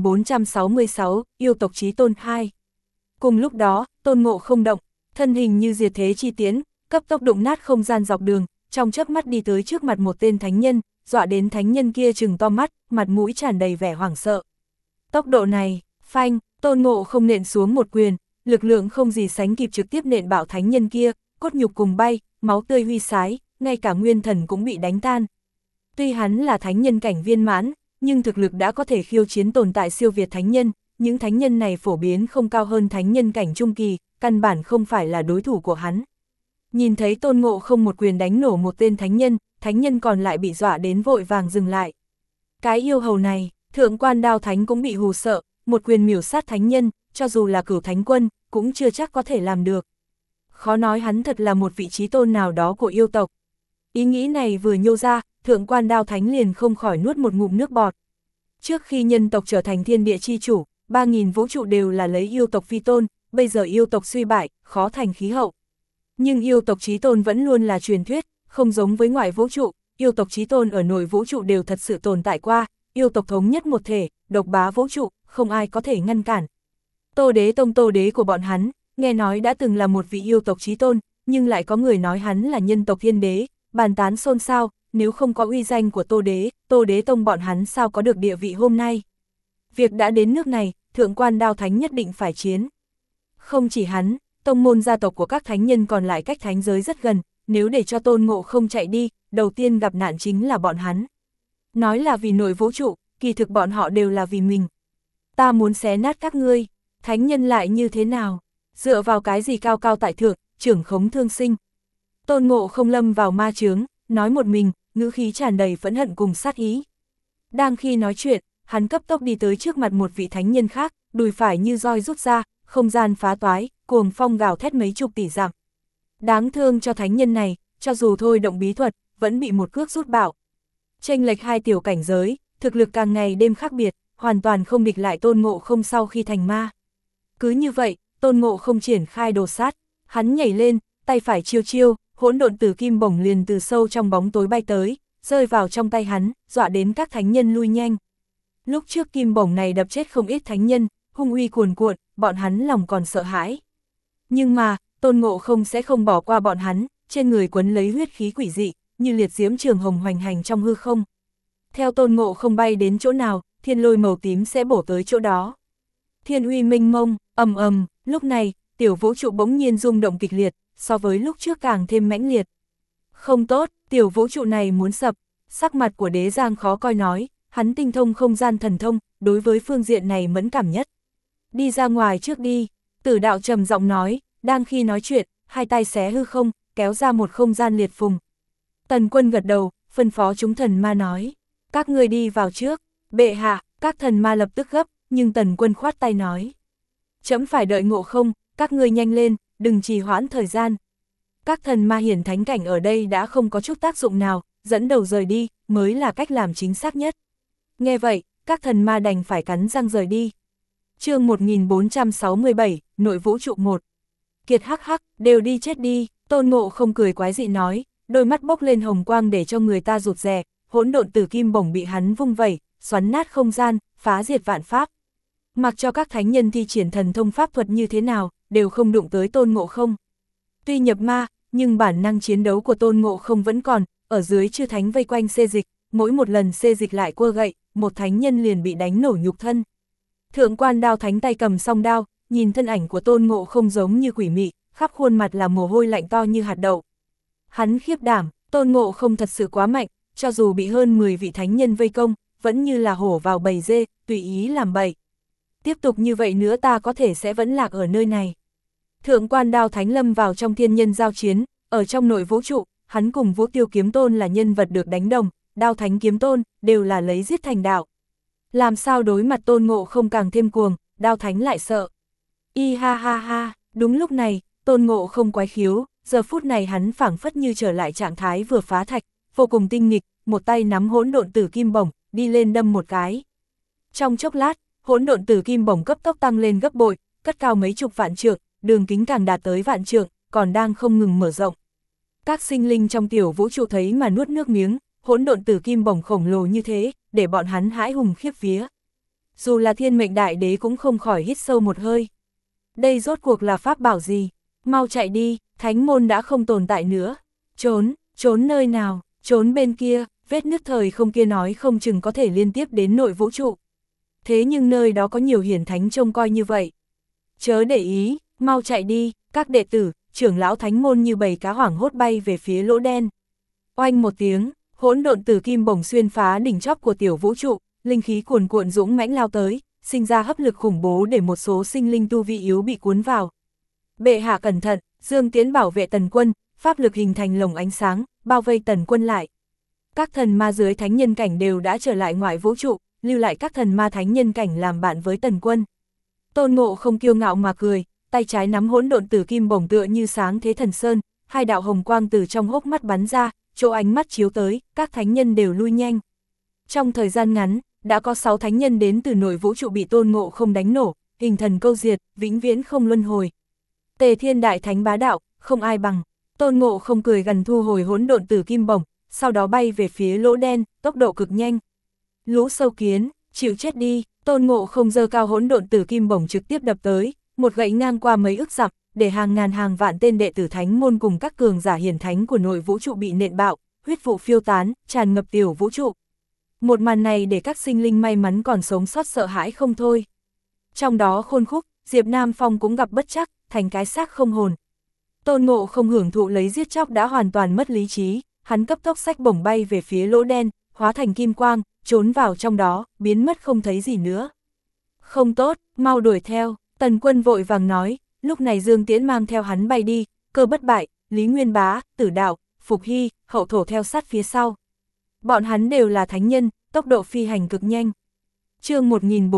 1466, yêu tộc Chí Tôn 2. Cùng lúc đó, Tôn Ngộ Không động, thân hình như diệt thế chi tiến, cấp tốc đụng nát không gian dọc đường, trong chớp mắt đi tới trước mặt một tên thánh nhân, dọa đến thánh nhân kia trừng to mắt, mặt mũi tràn đầy vẻ hoảng sợ. Tốc độ này, phanh, Tôn Ngộ Không nện xuống một quyền, lực lượng không gì sánh kịp trực tiếp nện bạo thánh nhân kia, cốt nhục cùng bay, máu tươi huy sái, ngay cả nguyên thần cũng bị đánh tan. Tuy hắn là thánh nhân cảnh viên mãn, nhưng thực lực đã có thể khiêu chiến tồn tại siêu việt thánh nhân, những thánh nhân này phổ biến không cao hơn thánh nhân cảnh trung kỳ, căn bản không phải là đối thủ của hắn. Nhìn thấy Tôn Ngộ Không một quyền đánh nổ một tên thánh nhân còn lại bị dọa đến vội vàng dừng lại. Cái yêu hầu này, Thượng quan Đao Thánh cũng bị hù sợ, một quyền miểu sát thánh nhân, cho dù là Cửu Thánh Quân, cũng chưa chắc có thể làm được. Khó nói hắn thật là một vị trí tôn nào đó của yêu tộc. Ý nghĩ này vừa nhô ra, Thượng quan Đao Thánh liền không khỏi nuốt một ngụm nước bọt. Trước khi nhân tộc trở thành thiên địa chi chủ, 3.000 vũ trụ đều là lấy yêu tộc vi tôn, bây giờ yêu tộc suy bại, khó thành khí hậu. Nhưng yêu tộc chí tôn vẫn luôn là truyền thuyết, không giống với ngoại vũ trụ, yêu tộc chí tôn ở nội vũ trụ đều thật sự tồn tại qua, yêu tộc thống nhất một thể, độc bá vũ trụ, không ai có thể ngăn cản. Tô Đế Tông Tô Đế của bọn hắn, nghe nói đã từng là một vị yêu tộc chí tôn, nhưng lại có người nói hắn là nhân tộc thiên đế, bàn tán xôn xao, nếu không có uy danh của Tô Đế Tông bọn hắn sao có được địa vị hôm nay. Việc đã đến nước này, Thượng quan Đao Thánh nhất định phải chiến. Không chỉ hắn, tông môn gia tộc của các thánh nhân còn lại cách thánh giới rất gần, nếu để cho Tôn Ngộ Không chạy đi, đầu tiên gặp nạn chính là bọn hắn. Nói là vì nội vũ trụ, kỳ thực bọn họ đều là vì mình. Ta muốn xé nát các ngươi, thánh nhân lại như thế nào? Dựa vào cái gì cao cao tại thượng, trưởng khống thương sinh? Tôn Ngộ Không lâm vào ma chướng, nói một mình, ngữ khí tràn đầy phẫn hận cùng sát ý. Đang khi nói chuyện, hắn cấp tốc đi tới trước mặt một vị thánh nhân khác, đùi phải như roi rút ra, không gian phá toái, cuồng phong gào thét mấy chục tỷ dặm. Đáng thương cho thánh nhân này, cho dù thôi động bí thuật, vẫn bị một cước rút bạo. Chênh lệch hai tiểu cảnh giới, thực lực càng ngày đêm khác biệt, hoàn toàn không địch lại Tôn Ngộ Không sau khi thành ma. Cứ như vậy, Tôn Ngộ Không triển khai đồ sát, hắn nhảy lên, tay phải chiêu chiêu, hỗn độn tử kim bổng liền từ sâu trong bóng tối bay tới, rơi vào trong tay hắn, dọa đến các thánh nhân lui nhanh. Lúc trước kim bổng này đập chết không ít thánh nhân, hung uy cuồn cuộn, bọn hắn lòng còn sợ hãi. Nhưng mà, Tôn Ngộ Không sẽ không bỏ qua bọn hắn, trên người quấn lấy huyết khí quỷ dị, như liệt diễm trường hồng hoành hành trong hư không. Theo Tôn Ngộ Không bay đến chỗ nào, thiên lôi màu tím sẽ bổ tới chỗ đó. Thiên uy minh mông, ầm ầm, lúc này, tiểu vũ trụ bỗng nhiên rung động kịch liệt, so với lúc trước càng thêm mãnh liệt. Không tốt, tiểu vũ trụ này muốn sập, sắc mặt của Đế Giang khó coi nói, hắn tinh thông không gian thần thông, đối với phương diện này mẫn cảm nhất. Đi ra ngoài trước đi, Tử Đạo trầm giọng nói, đang khi nói chuyện, hai tay xé hư không, kéo ra một không gian liệt phùng. Tần Quân gật đầu, phân phó chúng thần ma nói, các ngươi đi vào trước, bệ hạ, các thần ma lập tức gấp, nhưng Tần Quân khoát tay nói. Trẫm phải đợi Ngộ Không, các ngươi nhanh lên, đừng trì hoãn thời gian. Các thần ma hiển thánh cảnh ở đây đã không có chút tác dụng nào, dẫn đầu rời đi, mới là cách làm chính xác nhất. Nghe vậy, các thần ma đành phải cắn răng rời đi. Chương 1467, Nội vũ trụ 1. Kiệt hắc hắc, đều đi chết đi, Tôn Ngộ Không cười quái dị nói, đôi mắt bốc lên hồng quang để cho người ta rụt rè, hỗn độn tử kim bổng bị hắn vung vẩy, xoắn nát không gian, phá diệt vạn pháp. Mặc cho các thánh nhân thi triển thần thông pháp thuật như thế nào, đều không đụng tới Tôn Ngộ Không. Tuy nhập ma, nhưng bản năng chiến đấu của Tôn Ngộ Không vẫn còn, ở dưới chư thánh vây quanh xê dịch, mỗi một lần xê dịch lại quơ gậy, một thánh nhân liền bị đánh nổ nhục thân. Thượng quan Đao Thánh tay cầm song đao, nhìn thân ảnh của Tôn Ngộ Không giống như quỷ mị, khắp khuôn mặt là mồ hôi lạnh to như hạt đậu. Hắn khiếp đảm, Tôn Ngộ Không thật sự quá mạnh, cho dù bị hơn 10 vị thánh nhân vây công, vẫn như là hổ vào bầy dê, tùy ý làm bậy. Tiếp tục như vậy nữa ta có thể sẽ vẫn lạc ở nơi này. Thượng quan Đao Thánh lâm vào trong thiên nhân giao chiến, ở trong nội vũ trụ, hắn cùng Vũ Tiêu Kiếm Tôn là nhân vật được đánh đồng, Đao Thánh Kiếm Tôn đều là lấy giết thành đạo. Làm sao đối mặt Tôn Ngộ Không càng thêm cuồng, Đao Thánh lại sợ. Y ha ha ha, đúng lúc này, Tôn Ngộ Không quái khiếu, giờ phút này hắn phảng phất như trở lại trạng thái vừa phá thạch, vô cùng tinh nghịch, một tay nắm hỗn độn tử kim bổng, đi lên đâm một cái. Trong chốc lát, hỗn độn tử kim bổng cấp tốc tăng lên gấp bội, cất cao mấy chục vạn trượng, đường kính càng đạt tới vạn trượng, còn đang không ngừng mở rộng. Các sinh linh trong tiểu vũ trụ thấy mà nuốt nước miếng, hỗn độn tử kim bổng khổng lồ như thế, để bọn hắn hãi hùng khiếp vía. Dù là thiên mệnh đại đế cũng không khỏi hít sâu một hơi. Đây rốt cuộc là pháp bảo gì? Mau chạy đi, thánh môn đã không tồn tại nữa. Trốn nơi nào, trốn bên kia, vết nứt thời không kia nói không chừng có thể liên tiếp đến nội vũ trụ. Thế nhưng nơi đó có nhiều hiển thánh trông coi như vậy. Chớ để ý, mau chạy đi, các đệ tử, trưởng lão thánh môn như bầy cá hoảng hốt bay về phía lỗ đen. Oanh một tiếng, hỗn độn tử kim bổng xuyên phá đỉnh chóp của tiểu vũ trụ, linh khí cuồn cuộn dũng mãnh lao tới, sinh ra hấp lực khủng bố để một số sinh linh tu vi yếu bị cuốn vào. Bệ hạ cẩn thận, Dương Tiễn bảo vệ Tần Quân, pháp lực hình thành lồng ánh sáng, bao vây Tần Quân lại. Các thần ma dưới thánh nhân cảnh đều đã trở lại ngoại vũ trụ, lưu lại các thần ma thánh nhân cảnh làm bạn với Tần Quân. Tôn Ngộ Không kiêu ngạo mà cười, tay trái nắm hỗn độn tử kim bổng tựa như sáng thế thần sơn, hai đạo hồng quang từ trong hốc mắt bắn ra, chỗ ánh mắt chiếu tới, các thánh nhân đều lui nhanh. Trong thời gian ngắn, đã có 6 thánh nhân đến từ nội vũ trụ bị Tôn Ngộ Không đánh nổ, hình thần câu diệt, vĩnh viễn không luân hồi. Tề Thiên Đại Thánh bá đạo, không ai bằng. Tôn Ngộ Không cười gần thu hồi hỗn độn tử kim bổng, sau đó bay về phía lỗ đen, tốc độ cực nhanh. Lũ sâu kiến, chịu chết đi, Tôn Ngộ Không giơ cao hỗn độn tử kim bổng trực tiếp đập tới, một gậy ngang qua mấy ức dặm, để hàng ngàn hàng vạn tên đệ tử thánh môn cùng các cường giả hiển thánh của nội vũ trụ bị nện bạo, huyết vụ phiêu tán, tràn ngập tiểu vũ trụ. Một màn này để các sinh linh may mắn còn sống sót sợ hãi không thôi. Trong đó Khôn Khúc, Diệp Nam Phong cũng gặp bất trắc, thành cái xác không hồn. Tôn Ngộ Không hưởng thụ lấy giết chóc đã hoàn toàn mất lý trí, hắn cấp tốc xách bổng bay về phía lỗ đen, hóa thành kim quang, trốn vào trong đó, biến mất không thấy gì nữa. Không tốt, mau đuổi theo, Tần Quân vội vàng nói, lúc này Dương Tiễn mang theo hắn bay đi, Cơ Bất Bại, Lý Nguyên Bá, Tử Đạo, Phục Hy, Hậu Thổ theo sát phía sau. Bọn hắn đều là thánh nhân, tốc độ phi hành cực nhanh. Chương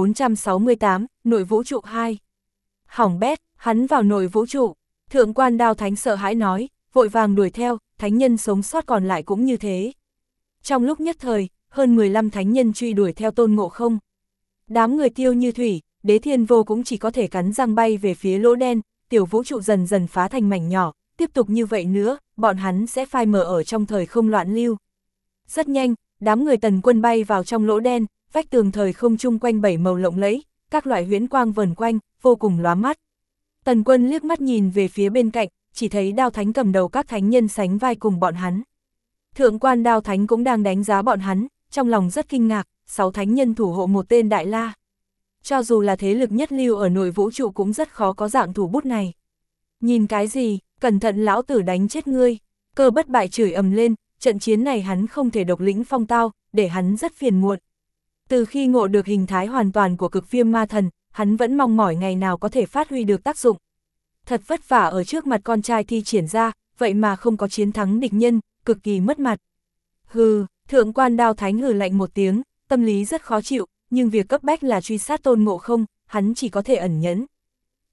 1468, Nội vũ trụ 2. Hỏng bét, hắn vào nội vũ trụ. Thượng quan Đao Thánh sợ hãi nói, vội vàng đuổi theo, thánh nhân sống sót còn lại cũng như thế. Trong lúc nhất thời, hơn 15 thánh nhân truy đuổi theo Tôn Ngộ Không. Đám người Tiêu Như Thủy, Đế Thiên Vô cũng chỉ có thể cắn răng bay về phía lỗ đen, tiểu vũ trụ dần dần phá thành mảnh nhỏ, tiếp tục như vậy nữa, bọn hắn sẽ phai mờ ở trong thời không loạn lưu. Rất nhanh, đám người Tần Quân bay vào trong lỗ đen, vách tường thời không chung quanh 7 màu lộng lẫy, các loại huyễn quang vờn quanh, vô cùng lóa mắt. Tần Quân liếc mắt nhìn về phía bên cạnh, chỉ thấy Đao Thánh cầm đầu các thánh nhân sánh vai cùng bọn hắn. Thượng quan Đao Thánh cũng đang đánh giá bọn hắn, trong lòng rất kinh ngạc, 6 thánh nhân thủ hộ một tên Đại La. Cho dù là thế lực nhất lưu ở nội vũ trụ cũng rất khó có dạng thủ bút này. Nhìn cái gì, cẩn thận lão tử đánh chết ngươi. Cơ Bất Bại chửi ầm lên, trận chiến này hắn không thể độc lĩnh phong tao, để hắn rất phiền muộn. Từ khi ngộ được hình thái hoàn toàn của cực viêm ma thần, hắn vẫn mong mỏi ngày nào có thể phát huy được tác dụng. Thật vất vả ở trước mặt con trai thi triển ra, vậy mà không có chiến thắng địch nhân, cực kỳ mất mặt. Hừ, thượng quan Đao Thánh hừ lạnh một tiếng, tâm lý rất khó chịu, nhưng việc cấp bách là truy sát Tôn Ngộ Không, hắn chỉ có thể ẩn nhẫn.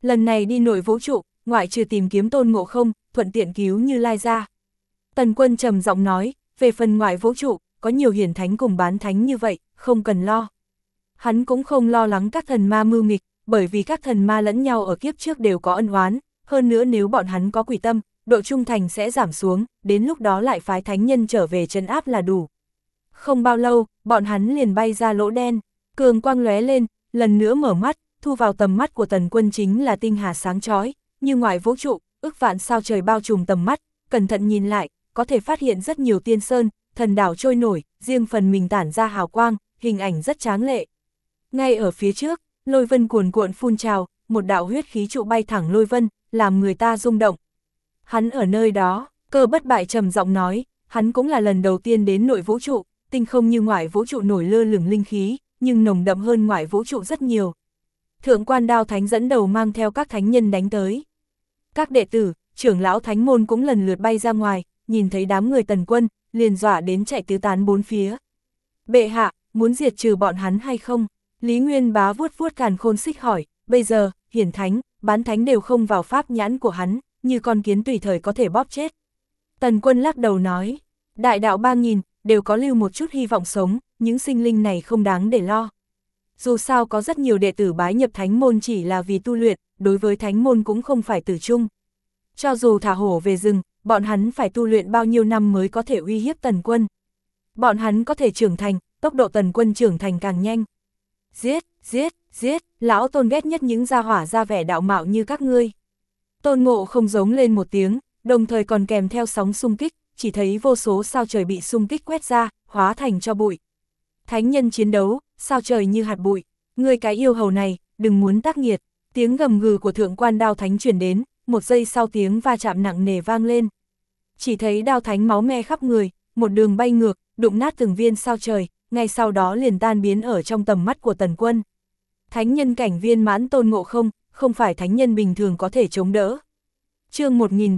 Lần này đi nội vũ trụ, ngoại trừ tìm kiếm Tôn Ngộ Không, thuận tiện cứu Như Lai ra. Tần Quân trầm giọng nói, về phần ngoại vũ trụ, có nhiều hiển thánh cùng bán thánh như vậy, không cần lo. Hắn cũng không lo lắng các thần ma mưu nghịch, bởi vì các thần ma lẫn nhau ở kiếp trước đều có ân oán, hơn nữa nếu bọn hắn có quỷ tâm, độ trung thành sẽ giảm xuống, đến lúc đó lại phái thánh nhân trở về trấn áp là đủ. Không bao lâu, bọn hắn liền bay ra lỗ đen, cường quang lóe lên, lần nữa mở mắt, thu vào tầm mắt của Tần Quân chính là tinh hà sáng chói, như ngoài vũ trụ, ức vạn sao trời bao trùm tầm mắt, cẩn thận nhìn lại, có thể phát hiện rất nhiều tiên sơn, thần đảo trôi nổi, riêng phần mình tản ra hào quang, hình ảnh rất tráng lệ. Ngay ở phía trước, lôi vân cuồn cuộn phun trào, một đạo huyết khí trụ bay thẳng lôi vân, làm người ta rung động. Hắn ở nơi đó, Cơ Bất Bại trầm giọng nói, hắn cũng là lần đầu tiên đến nội vũ trụ, tinh không như ngoại vũ trụ nổi lơ lửng linh khí, nhưng nồng đậm hơn ngoại vũ trụ rất nhiều. Thượng quan Đao Thánh dẫn đầu mang theo các thánh nhân đánh tới. Các đệ tử, trưởng lão thánh môn cũng lần lượt bay ra ngoài, nhìn thấy đám người Tần Quân, liền dọa đến chạy tứ tán bốn phía. Bệ hạ, muốn diệt trừ bọn hắn hay không? Lý Nguyên Bá vuốt vuốt càn khôn xích hỏi, bây giờ, hiển thánh, bán thánh đều không vào pháp nhãn của hắn, như con kiến tùy thời có thể bóp chết. Tần Quân lắc đầu nói, đại đạo 3000, đều có lưu một chút hy vọng sống, những sinh linh này không đáng để lo. Dù sao có rất nhiều đệ tử bái nhập thánh môn chỉ là vì tu luyện, đối với thánh môn cũng không phải tử chung. Cho dù thả hổ về rừng, bọn hắn phải tu luyện bao nhiêu năm mới có thể uy hiếp Tần Quân. Bọn hắn có thể trưởng thành, tốc độ Tần Quân trưởng thành càng nhanh. Giết, giết, giết, lão Tôn ghét nhất những gia hỏa ra vẻ đạo mạo như các ngươi. Tôn Ngộ không giống lên một tiếng, đồng thời còn kèm theo sóng xung kích, chỉ thấy vô số sao trời bị xung kích quét ra, hóa thành cho bụi. Thánh nhân chiến đấu, sao trời như hạt bụi, ngươi cái yêu hầu này, đừng muốn tác nghiệt. Tiếng gầm gừ của Thượng quan Đao Thánh truyền đến, một giây sau tiếng va chạm nặng nề vang lên. Chỉ thấy Đao Thánh máu me khắp người, một đường bay ngược, đụng nát từng viên sao trời, ngay sau đó liền tan biến ở trong tầm mắt của Tần Quân. Thánh nhân cảnh viên mãn Tôn Ngộ Không, không phải thánh nhân bình thường có thể chống đỡ. Chương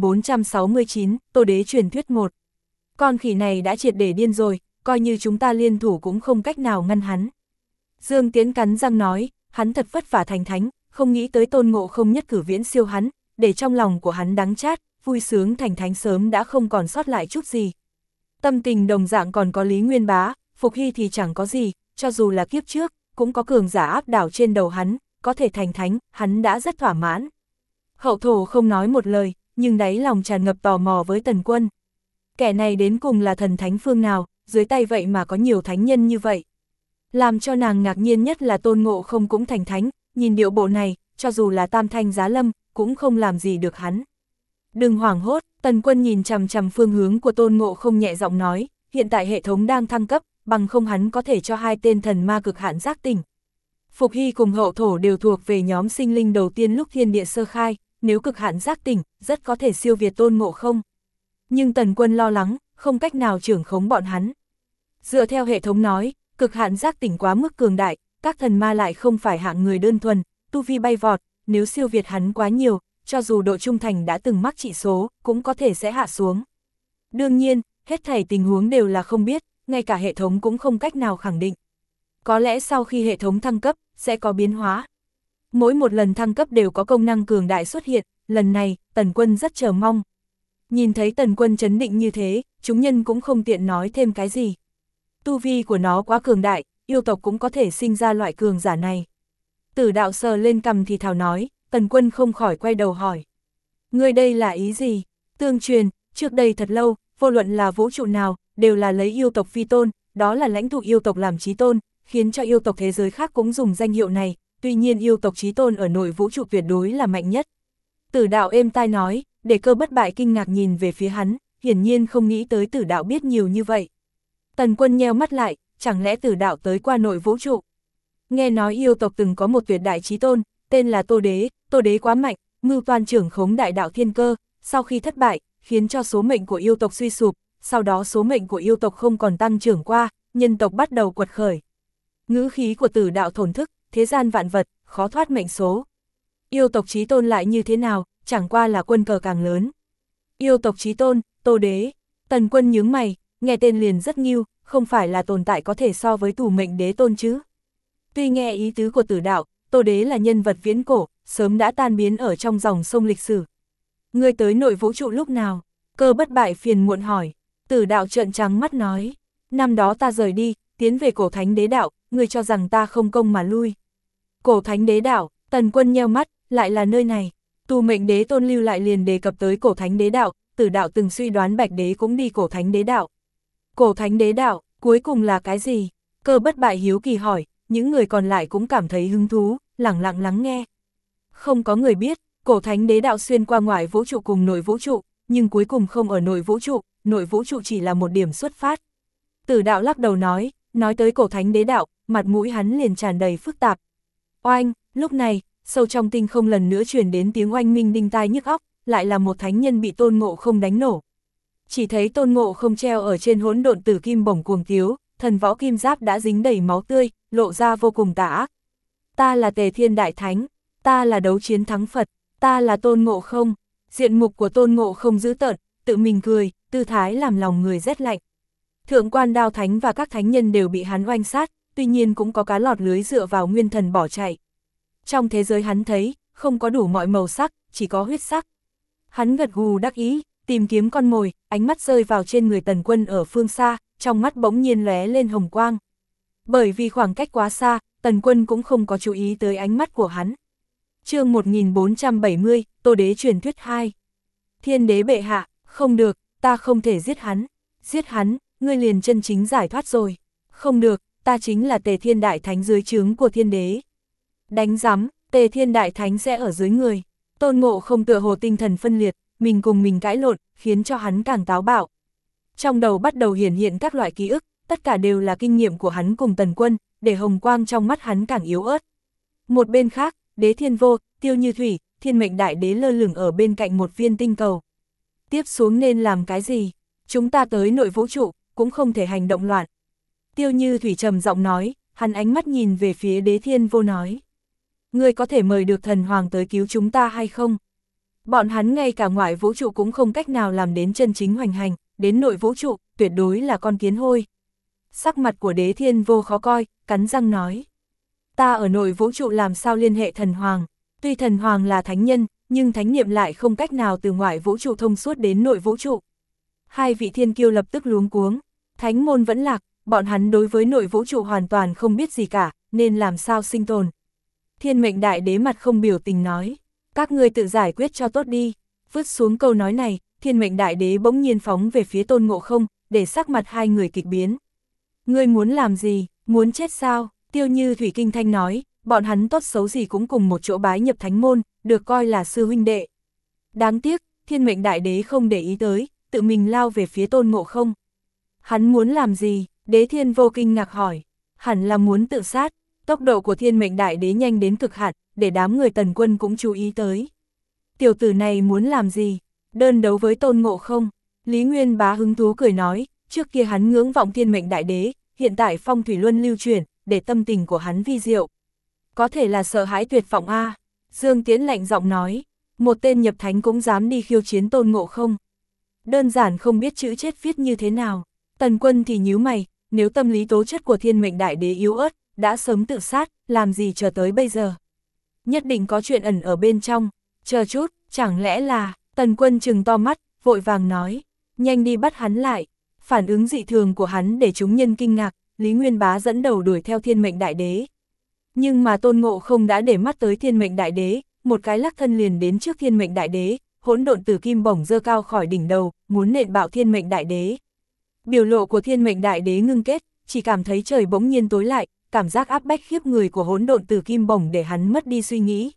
1469, Tô Đế truyền thuyết 1. Con khỉ này đã triệt để điên rồi, coi như chúng ta liên thủ cũng không cách nào ngăn hắn. Dương Tiến cắn răng nói, hắn thật vất vả thành thánh, không nghĩ tới Tôn Ngộ Không nhất cử viễn siêu hắn, để trong lòng của hắn đắng chát, vui sướng thành thánh sớm đã không còn sót lại chút gì. Tâm tình đồng dạng còn có Lý Nguyên Bá, Phục Hy thì chẳng có gì, cho dù là kiếp trước, cũng có cường giả áp đảo trên đầu hắn, có thể thành thánh, hắn đã rất thỏa mãn. Hậu Thổ không nói một lời, nhưng đáy lòng tràn ngập tò mò với Tần Quân. Kẻ này đến cùng là thần thánh phương nào, dưới tay vậy mà có nhiều thánh nhân như vậy. Làm cho nàng ngạc nhiên nhất là Tôn Ngộ Không cũng thành thánh, nhìn điệu bộ này, cho dù là Tam Thanh Giá Lâm, cũng không làm gì được hắn. Đừng hoảng hốt, Tần Quân nhìn chằm chằm phương hướng của Tôn Ngộ Không nhẹ giọng nói, hiện tại hệ thống đang thăng cấp, bằng không hắn có thể cho hai tên thần ma cực hạn giác tỉnh. Phục Hy cùng Hậu Thổ đều thuộc về nhóm sinh linh đầu tiên lúc thiên địa sơ khai, nếu cực hạn giác tỉnh, rất có thể siêu việt Tôn Ngộ Không. Nhưng Tần Quân lo lắng, không cách nào trưởng khống bọn hắn. Dựa theo hệ thống nói, cực hạn giác tỉnh quá mức cường đại, các thần ma lại không phải hạng người đơn thuần, tu vi bay vọt, nếu siêu việt hắn quá nhiều, cho dù độ trung thành đã từng mắc trị số, cũng có thể sẽ hạ xuống. Đương nhiên, hết thảy tình huống đều là không biết, ngay cả hệ thống cũng không cách nào khẳng định. Có lẽ sau khi hệ thống thăng cấp, sẽ có biến hóa. Mỗi một lần thăng cấp đều có công năng cường đại xuất hiện, lần này, Tần Quân rất chờ mong. Nhìn thấy Tần Quân trấn định như thế, chúng nhân cũng không tiện nói thêm cái gì. Tu vi của nó quá cường đại, yêu tộc cũng có thể sinh ra loại cường giả này. Tử Đạo sờ lên cằm thì thào nói, Tần Quân không khỏi quay đầu hỏi. Ngươi đây là ý gì? Tương truyền, trước đây thật lâu, vô luận là vũ trụ nào, đều là lấy yêu tộc vi tôn, đó là lãnh tụ yêu tộc làm chí tôn, khiến cho yêu tộc thế giới khác cũng dùng danh hiệu này, tuy nhiên yêu tộc chí tôn ở nội vũ trụ tuyệt đối là mạnh nhất. Tử Đạo êm tai nói, để Cơ Bất Bại kinh ngạc nhìn về phía hắn, hiển nhiên không nghĩ tới Tử Đạo biết nhiều như vậy. Tần Quân nheo mắt lại, chẳng lẽ Tử Đạo tới qua nội vũ trụ? Nghe nói yêu tộc từng có một tuyệt đại chí tôn, tên là Tô Đế quá mạnh, mưu toan trưởng khống đại đạo thiên cơ, sau khi thất bại, khiến cho số mệnh của yêu tộc suy sụp, sau đó số mệnh của yêu tộc không còn tăng trưởng qua, nhân tộc bắt đầu quật khởi. Ngữ khí của Tử Đạo thổn thức, thế gian vạn vật, khó thoát mệnh số. Yêu tộc chí tôn lại như thế nào, chẳng qua là quân cờ càng lớn. Yêu tộc chí tôn, Tô Đế, Tần Quân nhướng mày, nghe tên liền rất nghiêu, không phải là tồn tại có thể so với Tù Mệnh Đế tôn chứ. Tuy nghe ý tứ của Tử Đạo, Tô Đế là nhân vật viễn cổ, sớm đã tan biến ở trong dòng sông lịch sử. Ngươi tới nội vũ trụ lúc nào? Cơ Bất Bại phiền muộn hỏi. Tử đạo trợn trắng mắt nói, năm đó ta rời đi, tiến về cổ thánh đế đạo, ngươi cho rằng ta không công mà lui. Cổ thánh đế đạo, Tần Quân nheo mắt, lại là nơi này. Tu Mệnh Đế Tôn lưu lại liền đề cập tới cổ thánh đế đạo, Tử đạo từng suy đoán Bạch Đế cũng đi cổ thánh đế đạo. Cổ thánh đế đạo, cuối cùng là cái gì? Cơ Bất Bại hiếu kỳ hỏi, những người còn lại cũng cảm thấy hứng thú, lẳng lặng lắng nghe. Không có người biết, cổ thánh đế đạo xuyên qua ngoại vũ trụ cùng nội vũ trụ, nhưng cuối cùng không ở nội vũ trụ chỉ là một điểm xuất phát. Tử đạo lắc đầu nói tới cổ thánh đế đạo, mặt mũi hắn liền tràn đầy phức tạp. Oanh, lúc này, sâu trong tinh không lần nữa truyền đến tiếng oanh minh đinh tai nhức óc, lại là một thánh nhân bị Tôn Ngộ Không đánh nổ. Chỉ thấy Tôn Ngộ Không treo ở trên hỗn độn tử kim bổng cuồng tiếu, thần võ kim giáp đã dính đầy máu tươi, lộ ra vô cùng tà ác. Ta là Tề Thiên Đại Thánh, ta là đấu chiến thắng Phật, ta là Tôn Ngộ Không. Diện mục của Tôn Ngộ Không dữ tợn, tự mình cười, tư thái làm lòng người rét lạnh. Thượng quan Đao Thánh và các thánh nhân đều bị hắn oanh sát, tuy nhiên cũng có cá lọt lưới dựa vào nguyên thần bỏ chạy. Trong thế giới hắn thấy, không có đủ mọi màu sắc, chỉ có huyết sắc. Hắn gật gù đắc ý, tìm kiếm con mồi, ánh mắt rơi vào trên người Tần Quân ở phương xa, trong mắt bỗng nhiên lóe lên hồng quang. Bởi vì khoảng cách quá xa, Tần Quân cũng không có chú ý tới ánh mắt của hắn. Chương 1470, Tô Đế truyền thuyết 2. Thiên đế bệ hạ, không được, ta không thể giết hắn. Giết hắn, ngươi liền chân chính giải thoát rồi. Không được, ta chính là Tề Thiên Đại Thánh dưới trướng của thiên đế. Đánh rắm, Tề Thiên Đại Thánh sẽ ở dưới người. Tôn Ngộ Không tựa hồ tinh thần phân liệt, mình cùng mình cãi lộn, khiến cho hắn càng táo bạo. Trong đầu bắt đầu hiển hiện các loại ký ức, tất cả đều là kinh nghiệm của hắn cùng Tần Quân, để hồng quang trong mắt hắn càng yếu ớt. Một bên khác, Đế Thiên Vô, Tiêu Như Thủy, Thiên Mệnh Đại Đế lơ lửng ở bên cạnh một viên tinh cầu. Tiếp xuống nên làm cái gì? Chúng ta tới nội vũ trụ, cũng không thể hành động loạn. Tiêu Như Thủy trầm giọng nói, hắn ánh mắt nhìn về phía Đế Thiên Vô nói. Ngươi có thể mời được thần hoàng tới cứu chúng ta hay không? Bọn hắn ngay cả ngoại vũ trụ cũng không cách nào làm đến chân chính hoành hành, đến nội vũ trụ, tuyệt đối là con kiến hôi. Sắc mặt của Đế Thiên Vô khó coi, cắn răng nói. Ta ở nội vũ trụ làm sao liên hệ thần hoàng? Tuy thần hoàng là thánh nhân, nhưng thánh niệm lại không cách nào từ ngoại vũ trụ thông suốt đến nội vũ trụ. Hai vị thiên kiêu lập tức luống cuống, thánh môn vẫn lạc, bọn hắn đối với nội vũ trụ hoàn toàn không biết gì cả, nên làm sao sinh tồn. Thiên Mệnh Đại Đế mặt không biểu tình nói, các ngươi tự giải quyết cho tốt đi. Vứt xuống câu nói này, Thiên Mệnh Đại Đế bỗng nhiên phóng về phía Tôn Ngộ Không, để sắc mặt hai người kịch biến. Ngươi muốn làm gì, muốn chết sao? Tiêu Như Thủy kinh thanh nói, bọn hắn tốt xấu gì cũng cùng một chỗ bái nhập thánh môn, được coi là sư huynh đệ. Đáng tiếc, Thiên Mệnh Đại Đế không để ý tới, tự mình lao về phía Tôn Ngộ Không. Hắn muốn làm gì? Đế Thiên Vô kinh ngạc hỏi. Hẳn là muốn tự sát. Tốc độ của Thiên Mệnh Đại Đế nhanh đến cực hạn, để đám người Tần Quân cũng chú ý tới. Tiểu tử này muốn làm gì? Đơn đấu với Tôn Ngộ Không? Lý Nguyên Bá hứng thú cười nói, trước kia hắn ngưỡng vọng Thiên Mệnh Đại Đế, hiện tại phong thủy luân lưu chuyển, để tâm tình của hắn vi diệu. Có thể là sợ hãi tuyệt vọng a. Dương Tiễn lạnh giọng nói, một tên nhập thánh cũng dám đi khiêu chiến Tôn Ngộ Không. Đơn giản không biết chữ chết viết như thế nào. Tần Quân thì nhíu mày, nếu tâm lý tố chất của Thiên Mệnh Đại Đế yếu ớt, đã sớm tự sát, làm gì chờ tới bây giờ. Nhất định có chuyện ẩn ở bên trong, chờ chút, chẳng lẽ là, Tần Quân trừng to mắt, vội vàng nói, nhanh đi bắt hắn lại. Phản ứng dị thường của hắn để chúng nhân kinh ngạc, Lý Nguyên Bá dẫn đầu đuổi theo Thiên Mệnh Đại Đế. Nhưng mà Tôn Ngộ Không đã để mắt tới Thiên Mệnh Đại Đế, một cái lắc thân liền đến trước Thiên Mệnh Đại Đế, hỗn độn tử kim bổng giơ cao khỏi đỉnh đầu, muốn nện bạo Thiên Mệnh Đại Đế. Biểu lộ của Thiên Mệnh Đại Đế ngưng kết, chỉ cảm thấy trời bỗng nhiên tối lại, cảm giác áp bách khiếp người của hỗn độn tử kim bổng để hắn mất đi suy nghĩ.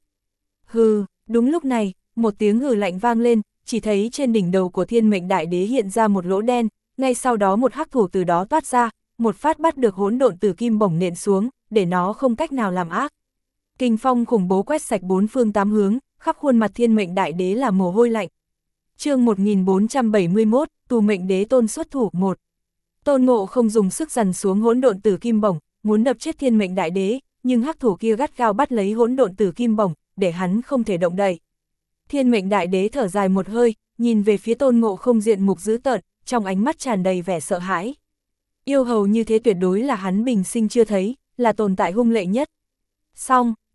Hừ, đúng lúc này, một tiếng hừ lạnh vang lên, chỉ thấy trên đỉnh đầu của Thiên Mệnh Đại Đế hiện ra một lỗ đen, ngay sau đó một hắc thủ từ đó toát ra, một phát bắt được hỗn độn tử kim bổng nện xuống, để nó không cách nào làm ác. Kình phong khủng bố quét sạch bốn phương tám hướng, khắp khuôn mặt Thiên Mệnh Đại Đế là mồ hôi lạnh. Chương 1471, Tu Mệnh Đế Tôn xuất thủ 1. Tôn Ngộ Không dùng sức giằng xuống hỗn độn tử kim bổng, muốn đập chết Thiên Mệnh Đại Đế, nhưng hắc thủ kia gắt gao bắt lấy hỗn độn tử kim bổng, để hắn không thể động đậy. Thiên Mệnh Đại Đế thở dài một hơi, nhìn về phía Tôn Ngộ Không diện mục dữ tợn, trong ánh mắt tràn đầy vẻ sợ hãi. Yêu hầu như thế tuyệt đối là hắn bình sinh chưa thấy, là tồn tại hung lệ nhất. Xong,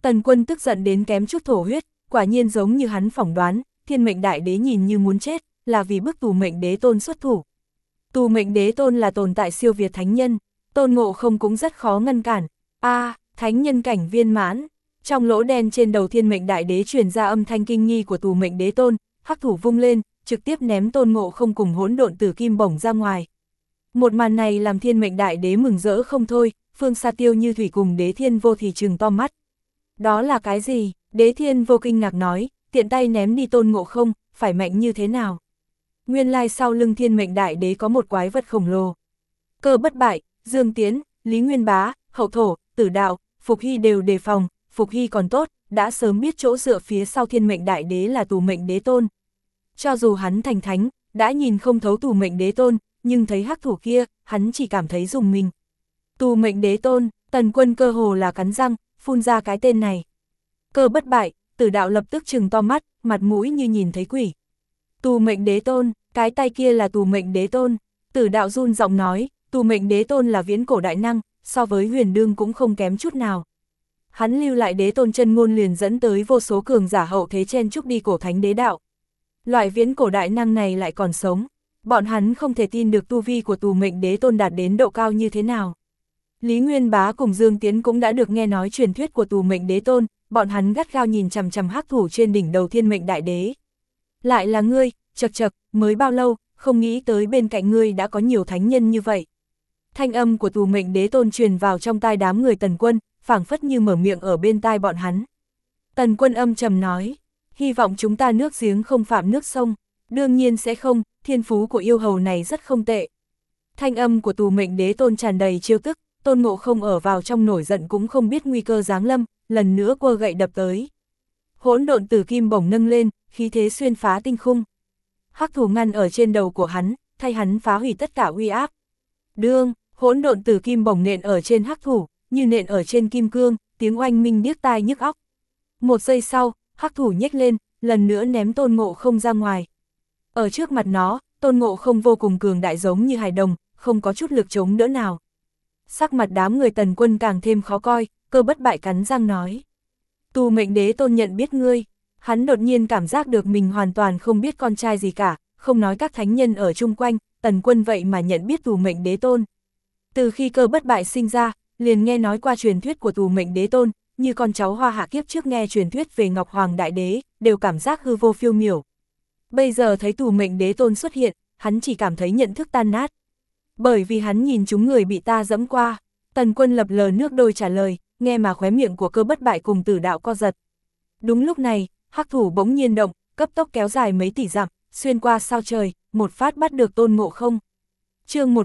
Tần Quân tức giận đến kém chút thổ huyết, quả nhiên giống như hắn phỏng đoán, Thiên Mệnh Đại Đế nhìn như muốn chết, là vì bức Tù Mệnh Đế Tôn xuất thủ. Tù Mệnh Đế Tôn là tồn tại siêu việt thánh nhân, Tôn Ngộ Không cũng rất khó ngăn cản. Thánh nhân cảnh viên mãn. Trong lỗ đen trên đầu Thiên Mệnh Đại Đế truyền ra âm thanh kinh nghi của Tù Mệnh Đế Tôn, hắc thủ vung lên, trực tiếp ném Tôn Ngộ Không cùng hỗn độn tử kim bổng ra ngoài. Một màn này làm Thiên Mệnh Đại Đế mừng rỡ không thôi, phương xa Tiêu Như Thủy cùng Đế Thiên Vô thì trừng to mắt. Đó là cái gì? Đế Thiên Vô kinh ngạc nói, tiện tay ném đi Tôn Ngộ Không, phải mạnh như thế nào? Nguyên lai sau lưng Thiên Mệnh Đại Đế có một quái vật khổng lồ. Cơ Bất Bại, Dương Tiến, Lý Nguyên Bá, Hậu Thổ, Tử Đạo, Phục Hy đều đề phòng, Phục Hy còn tốt, đã sớm biết chỗ dựa phía sau Thiên Mệnh Đại Đế là Tù Mệnh Đế Tôn. Cho dù hắn thành thánh, đã nhìn không thấu Tù Mệnh Đế Tôn, nhưng thấy hắc thủ kia, hắn chỉ cảm thấy rùng mình. Tù Mệnh Đế Tôn, Tần Quân cơ hồ là cắn răng, phun ra cái tên này. Cơ Bất Bại, Tử Đạo lập tức trừng to mắt, mặt mũi như nhìn thấy quỷ. Tù Mệnh Đế Tôn, cái tay kia là Tù Mệnh Đế Tôn. Tử Đạo run giọng nói, Tù Mệnh Đế Tôn là viễn cổ đại năng, so với Huyền Đương cũng không kém chút nào. Hắn lưu lại Đế Tôn chân ngôn liền dẫn tới vô số cường giả hậu thế chen chúc đi cổ thánh đế đạo. Loại viễn cổ đại năng này lại còn sống, bọn hắn không thể tin được tu vi của Tù Mệnh Đế Tôn đạt đến độ cao như thế nào. Lý Nguyên Bá cùng Dương Tiến cũng đã được nghe nói truyền thuyết của Tù Mệnh Đế Tôn, bọn hắn gắt gao nhìn chằm chằm hắc thủ trên đỉnh đầu Thiên Mệnh Đại Đế. Lại là ngươi, chậc chậc, mới bao lâu, không nghĩ tới bên cạnh ngươi đã có nhiều thánh nhân như vậy. Thanh âm của Tù Mệnh Đế Tôn truyền vào trong tai đám người Tần Quân, phảng phất như mở miệng ở bên tai bọn hắn. Tần Quân âm trầm nói, hy vọng chúng ta nước giếng không phạm nước sông, đương nhiên sẽ không, thiên phú của yêu hầu này rất không tệ. Thanh âm của Tù Mệnh Đế Tôn tràn đầy trêu tức, Tôn Ngộ Không ở vào trong nổi giận cũng không biết nguy cơ giáng lâm, lần nữa quơ gậy đập tới. Hỗn độn tử kim bổng nâng lên, khí thế xuyên phá tinh khung. Hắc thủ ngăn ở trên đầu của hắn, thay hắn phá hủy tất cả uy áp. Đương, hỗn độn tử kim bổng nện ở trên hắc thủ, như nện ở trên kim cương, tiếng oanh minh điếc tai nhức óc. Một giây sau, hắc thủ nhếch lên, lần nữa ném Tôn Ngộ Không ra ngoài. Ở trước mặt nó, Tôn Ngộ Không vô cùng cường đại giống như hài đồng, không có chút lực chống đỡ nào. Sắc mặt đám người Tần Quân càng thêm khó coi, Cơ Bất Bại cắn răng nói. Tù Mệnh Đế Tôn nhận biết ngươi. Hắn đột nhiên cảm giác được mình hoàn toàn không biết con trai gì cả, không nói các thánh nhân ở chung quanh, Tần Quân vậy mà nhận biết Tù Mệnh Đế Tôn. Từ khi Cơ Bất Bại sinh ra, liền nghe nói qua truyền thuyết của Tù Mệnh Đế Tôn, như con cháu Hoa Hạ kiếp trước nghe truyền thuyết về Ngọc Hoàng Đại Đế, đều cảm giác hư vô phiêu miểu. Bây giờ thấy Tù Mệnh Đế Tôn xuất hiện, hắn chỉ cảm thấy nhận thức tan nát. Bởi vì hắn nhìn chúng người bị ta dẫm qua. Tần Quân lập lờ nước đôi trả lời, nghe mà khóe miệng của Cơ Bất Bại cùng Tử Đạo co giật. Đúng lúc này, hắc thủ bỗng nhiên động, cấp tốc kéo dài mấy tỷ dặm, xuyên qua sao trời, một phát bắt được Tôn Ngộ Không. Chương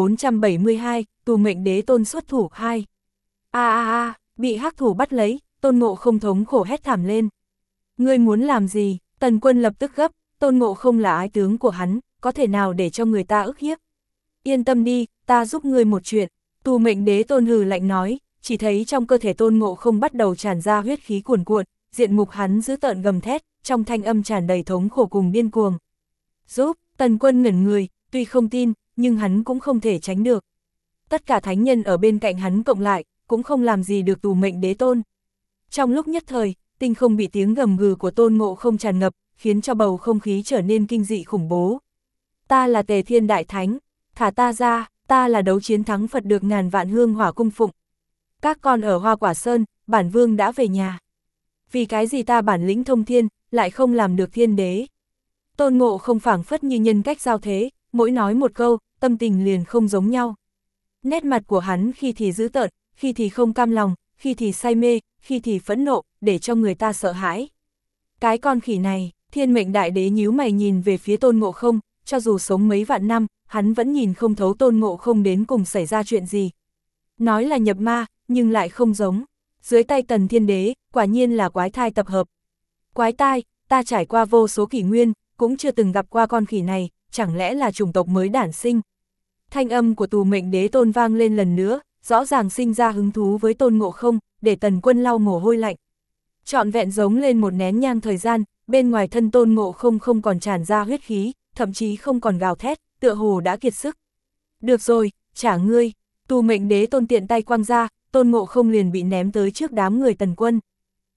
1472, Tù Mệnh Đế Tôn xuất thủ 2. Bị hắc thủ bắt lấy, Tôn Ngộ Không thống khổ hét thảm lên. Ngươi muốn làm gì? Tần Quân lập tức gấp, Tôn Ngộ Không là ái tướng của hắn, có thể nào để cho người ta ức hiếp? Yên tâm đi, ta giúp ngươi một chuyện. Tù Mệnh Đế Tôn hừ lạnh nói, chỉ thấy trong cơ thể Tôn Ngộ Không bắt đầu tràn ra huyết khí cuồn cuộn, diện mục hắn dữ tợn gầm thét, trong thanh âm tràn đầy thống khổ cùng điên cuồng. Giúp, Tần Quân ngẩn người, tuy không tin, nhưng hắn cũng không thể tránh được. Tất cả thánh nhân ở bên cạnh hắn cộng lại, cũng không làm gì được Tù Mệnh Đế Tôn. Trong lúc nhất thời, tinh không bị tiếng gầm gừ của Tôn Ngộ Không tràn ngập, khiến cho bầu không khí trở nên kinh dị khủng bố. Ta là Tề Thiên Đại Thánh, thả ta ra, ta là đấu chiến thắng Phật được ngàn vạn hương hỏa cung phụng. Các con ở Hoa Quả Sơn, bản vương đã về nhà. Vì cái gì ta bản lĩnh thông thiên, lại không làm được thiên đế? Tôn Ngộ Không phảng phất như nhân cách giao thế, mỗi nói một câu, tâm tình liền không giống nhau. Nét mặt của hắn khi thì dữ tợn, khi thì không cam lòng, khi thì say mê, khi thì phẫn nộ, để cho người ta sợ hãi. Cái con khỉ này, Thiên Mệnh Đại Đế nhíu mày nhìn về phía Tôn Ngộ Không, cho dù sống mấy vạn năm, hắn vẫn nhìn không thấu Tôn Ngộ Không đến cùng xảy ra chuyện gì. Nói là nhập ma, nhưng lại không giống. Dưới tay Tần Thiên Đế, quả nhiên là quái thai tập hợp. Quái tai, ta trải qua vô số kỷ nguyên, cũng chưa từng gặp qua con khỉ này, chẳng lẽ là chủng tộc mới đản sinh. Thanh âm của Tù Mệnh Đế Tôn vang lên lần nữa, rõ ràng sinh ra hứng thú với Tôn Ngộ Không, để Tần Quân lau mồ hôi lạnh. Trọn vẹn giống lên một nén nhang thời gian, bên ngoài thân Tôn Ngộ Không không còn tràn ra huyết khí, thậm chí không còn gào thét, tựa hồ đã kiệt sức. Được rồi, trả ngươi. Tù Mệnh Đế Tôn tiện tay quăng ra, Tôn Ngộ Không liền bị ném tới trước đám người Tần Quân.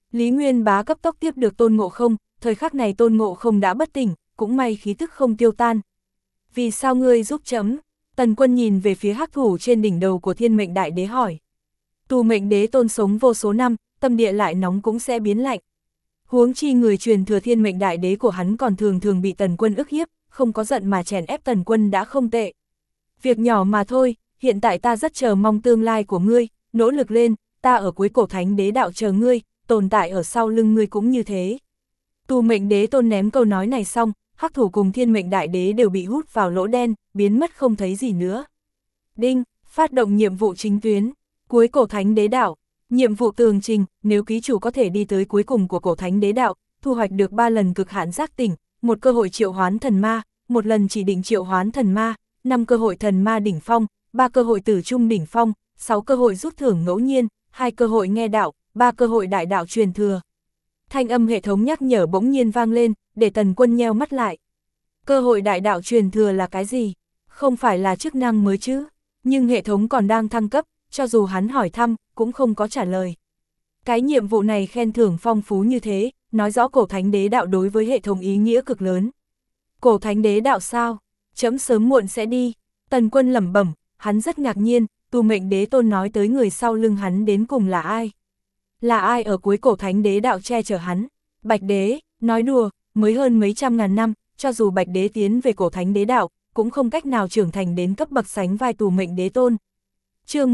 Lý Nguyên Bá cấp tốc tiếp được Tôn Ngộ Không, thời khắc này Tôn Ngộ Không đã bất tỉnh, cũng may khí tức không tiêu tan. Vì sao ngươi giúp chấm? Tần Quân nhìn về phía hắc thủ trên đỉnh đầu của Thiên Mệnh Đại Đế hỏi. Tù Mệnh Đế Tôn sống vô số năm, tâm địa lại nóng cũng sẽ biến lạnh. Huống chi người truyền thừa Thiên Mệnh Đại Đế của hắn còn thường thường bị Tần Quân ức hiếp, không có giận mà chèn ép Tần Quân đã không tệ. Việc nhỏ mà thôi, hiện tại ta rất chờ mong tương lai của ngươi, nỗ lực lên, ta ở cuối cổ thánh đế đạo chờ ngươi, tồn tại ở sau lưng ngươi cũng như thế. Tù Mệnh Đế Tôn ném câu nói này xong, hắc thủ cùng Thiên Mệnh Đại Đế đều bị hút vào lỗ đen, biến mất không thấy gì nữa. Đinh, phát động nhiệm vụ chính tuyến, cuối cổ thánh đế đạo, nhiệm vụ tường trình, nếu ký chủ có thể đi tới cuối cùng của cổ thánh đế đạo, thu hoạch được 3 lần cực hạn giác tỉnh, 1 cơ hội triệu hoán thần ma, 1 lần chỉ định triệu hoán thần ma, 5 cơ hội thần ma đỉnh phong, 3 cơ hội tử trung đỉnh phong, 6 cơ hội rút thưởng ngẫu nhiên, 2 cơ hội nghe đạo, 3 cơ hội đại đạo truyền thừa. Thanh âm hệ thống nhắc nhở bỗng nhiên vang lên, để Tần Quân nheo mắt lại. Cơ hội đại đạo truyền thừa là cái gì? Không phải là chức năng mới chứ? Nhưng hệ thống còn đang thăng cấp, cho dù hắn hỏi thăm, cũng không có trả lời. Cái nhiệm vụ này khen thưởng phong phú như thế, nói rõ cổ thánh đế đạo đối với hệ thống ý nghĩa cực lớn. Cổ thánh đế đạo sao? Chấm sớm muộn sẽ đi. Tần Quân lẩm bẩm, hắn rất ngạc nhiên, Tù Mệnh Đế Tôn nói tới người sau lưng hắn đến cùng là ai? Là ai ở cuối cổ thánh đế đạo che chở hắn? Bạch Đế, nói đùa, mới hơn mấy trăm ngàn năm, cho dù Bạch Đế tiến về cổ thánh đế đạo, cũng không cách nào trưởng thành đến cấp bậc sánh vai Tù Mệnh Đế Tôn. Chương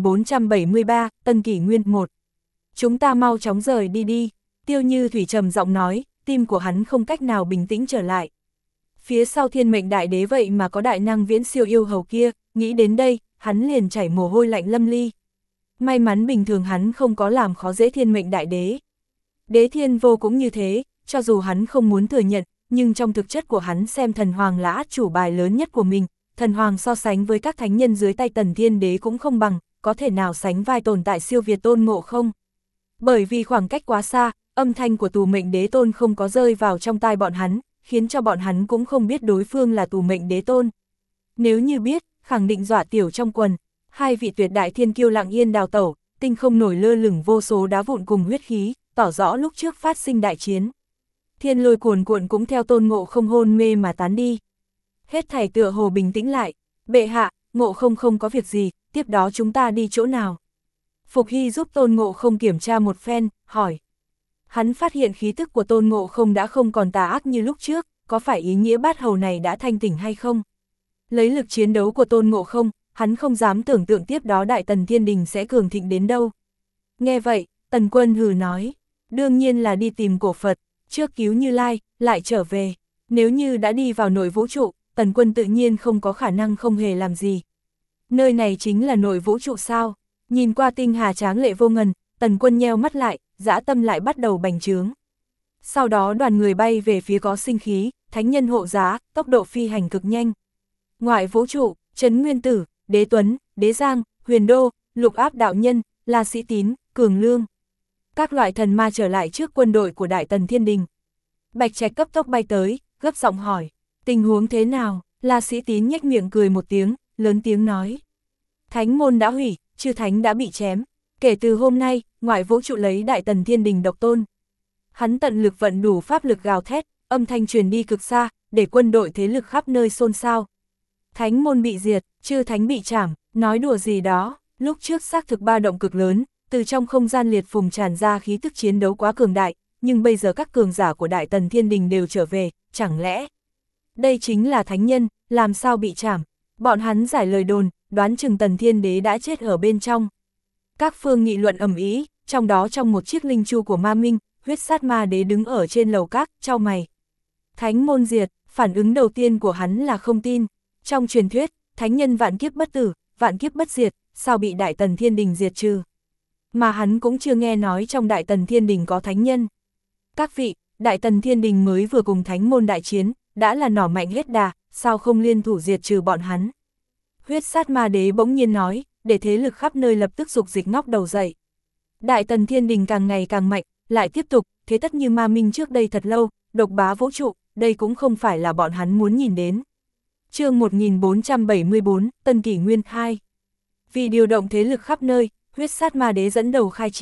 1473, Tân Kỷ Nguyên 1. Chúng ta mau chóng rời đi đi, Tiêu Như Thủy trầm giọng nói, tim của hắn không cách nào bình tĩnh trở lại. Phía sau Thiên Mệnh Đại Đế vậy mà có đại năng viễn siêu yêu hầu kia, nghĩ đến đây, hắn liền chảy mồ hôi lạnh lâm ly. May mắn bình thường hắn không có làm khó dễ Thiên Mệnh Đại Đế. Đế Thiên Vô cũng như thế, cho dù hắn không muốn thừa nhận, nhưng trong thực chất của hắn xem Thần Hoàng là át chủ bài lớn nhất của mình. Thần Hoàng so sánh với các thánh nhân dưới tay Tần Thiên Đế cũng không bằng, có thể nào sánh vai tồn tại siêu việt Tôn Ngộ Không. Bởi vì khoảng cách quá xa, âm thanh của Tù Mệnh Đế Tôn không có rơi vào trong tai bọn hắn, khiến cho bọn hắn cũng không biết đối phương là Tù Mệnh Đế Tôn. Nếu như biết, khẳng định dọa tiểu trong quần. Hai vị tuyệt đại thiên kiêu lặng yên đào tẩu, tinh không nổi lơ lửng vô số đá vụn cùng huyết khí, tỏ rõ lúc trước phát sinh đại chiến. Thiên lôi cuồn cuộn cũng theo Tôn Ngộ Không hôn mê mà tán đi. Hết thảy tựa hồ bình tĩnh lại, bệ hạ, Ngộ Không không có việc gì, tiếp đó chúng ta đi chỗ nào? Phục Hy giúp Tôn Ngộ Không kiểm tra một phen, hỏi. Hắn phát hiện khí tức của Tôn Ngộ Không đã không còn tà ác như lúc trước, có phải ý nghĩa bát hầu này đã thanh tỉnh hay không? Lấy lực chiến đấu của Tôn Ngộ Không, hắn không dám tưởng tượng tiếp đó Đại Tần Thiên Đình sẽ cường thịnh đến đâu. Nghe vậy, Tần Quân hừ nói, đương nhiên là đi tìm cổ Phật, trước cứu Như Lai, lại trở về. Nếu như đã đi vào nội vũ trụ, Tần Quân tự nhiên không có khả năng không hề làm gì. Nơi này chính là nội vũ trụ sao? Nhìn qua tinh hà tráng lệ vô ngần, Tần Quân nheo mắt lại, dã tâm lại bắt đầu bành trướng. Sau đó đoàn người bay về phía có sinh khí, thánh nhân hộ giá, tốc độ phi hành cực nhanh. Ngoại vũ trụ, Trấn Nguyên Tử, Đế Tuấn, Đế Giang, Huyền Đô, Lục Áp Đạo Nhân, La Sĩ Tín, Cường Lương. Các loại thần ma trở lại trước quân đội của Đại Tần Thiên Đình. Bạch Trạch cấp tốc bay tới, gấp giọng hỏi, tình huống thế nào? La Sĩ Tín nhếch miệng cười một tiếng, lớn tiếng nói. Thánh môn đã hủy, chư thánh đã bị chém. Kể từ hôm nay, ngoại vũ trụ lấy Đại Tần Thiên Đình độc tôn. Hắn tận lực vận đủ pháp lực gào thét, âm thanh truyền đi cực xa, để quân đội thế lực khắp nơi xôn xao. Thánh môn bị diệt, chư thánh bị trảm, nói đùa gì đó, lúc trước xác thực ba động cực lớn, từ trong không gian liệt phùng tràn ra khí tức chiến đấu quá cường đại, nhưng bây giờ các cường giả của Đại Tần Thiên Đình đều trở về, chẳng lẽ đây chính là thánh nhân, làm sao bị trảm? Bọn hắn giải lời đồn, đoán chừng Tần Thiên Đế đã chết ở bên trong. Các phương nghị luận ầm ĩ, trong đó trong một chiếc linh chu của Ma Minh, Huyết Sát Ma Đế đứng ở trên lầu các, chau mày. Thánh môn diệt, phản ứng đầu tiên của hắn là không tin. Trong truyền thuyết, thánh nhân vạn kiếp bất tử, vạn kiếp bất diệt, sao bị Đại Tần Thiên Đình diệt trừ? Mà hắn cũng chưa nghe nói trong Đại Tần Thiên Đình có thánh nhân. Các vị, Đại Tần Thiên Đình mới vừa cùng thánh môn đại chiến, đã là nỏ mạnh hết đà, sao không liên thủ diệt trừ bọn hắn? Huyết Sát Ma Đế bỗng nhiên nói, để thế lực khắp nơi lập tức dục dịch ngóc đầu dậy. Đại Tần Thiên Đình càng ngày càng mạnh, lại tiếp tục, thế tất như Ma Minh trước đây thật lâu, độc bá vũ trụ, đây cũng không phải là bọn hắn muốn nhìn đến. Chương 1474, Tân Kỷ Nguyên 2. Vì điều động thế lực khắp nơi, Huyết Sát Ma Đế dẫn đầu khai chiến,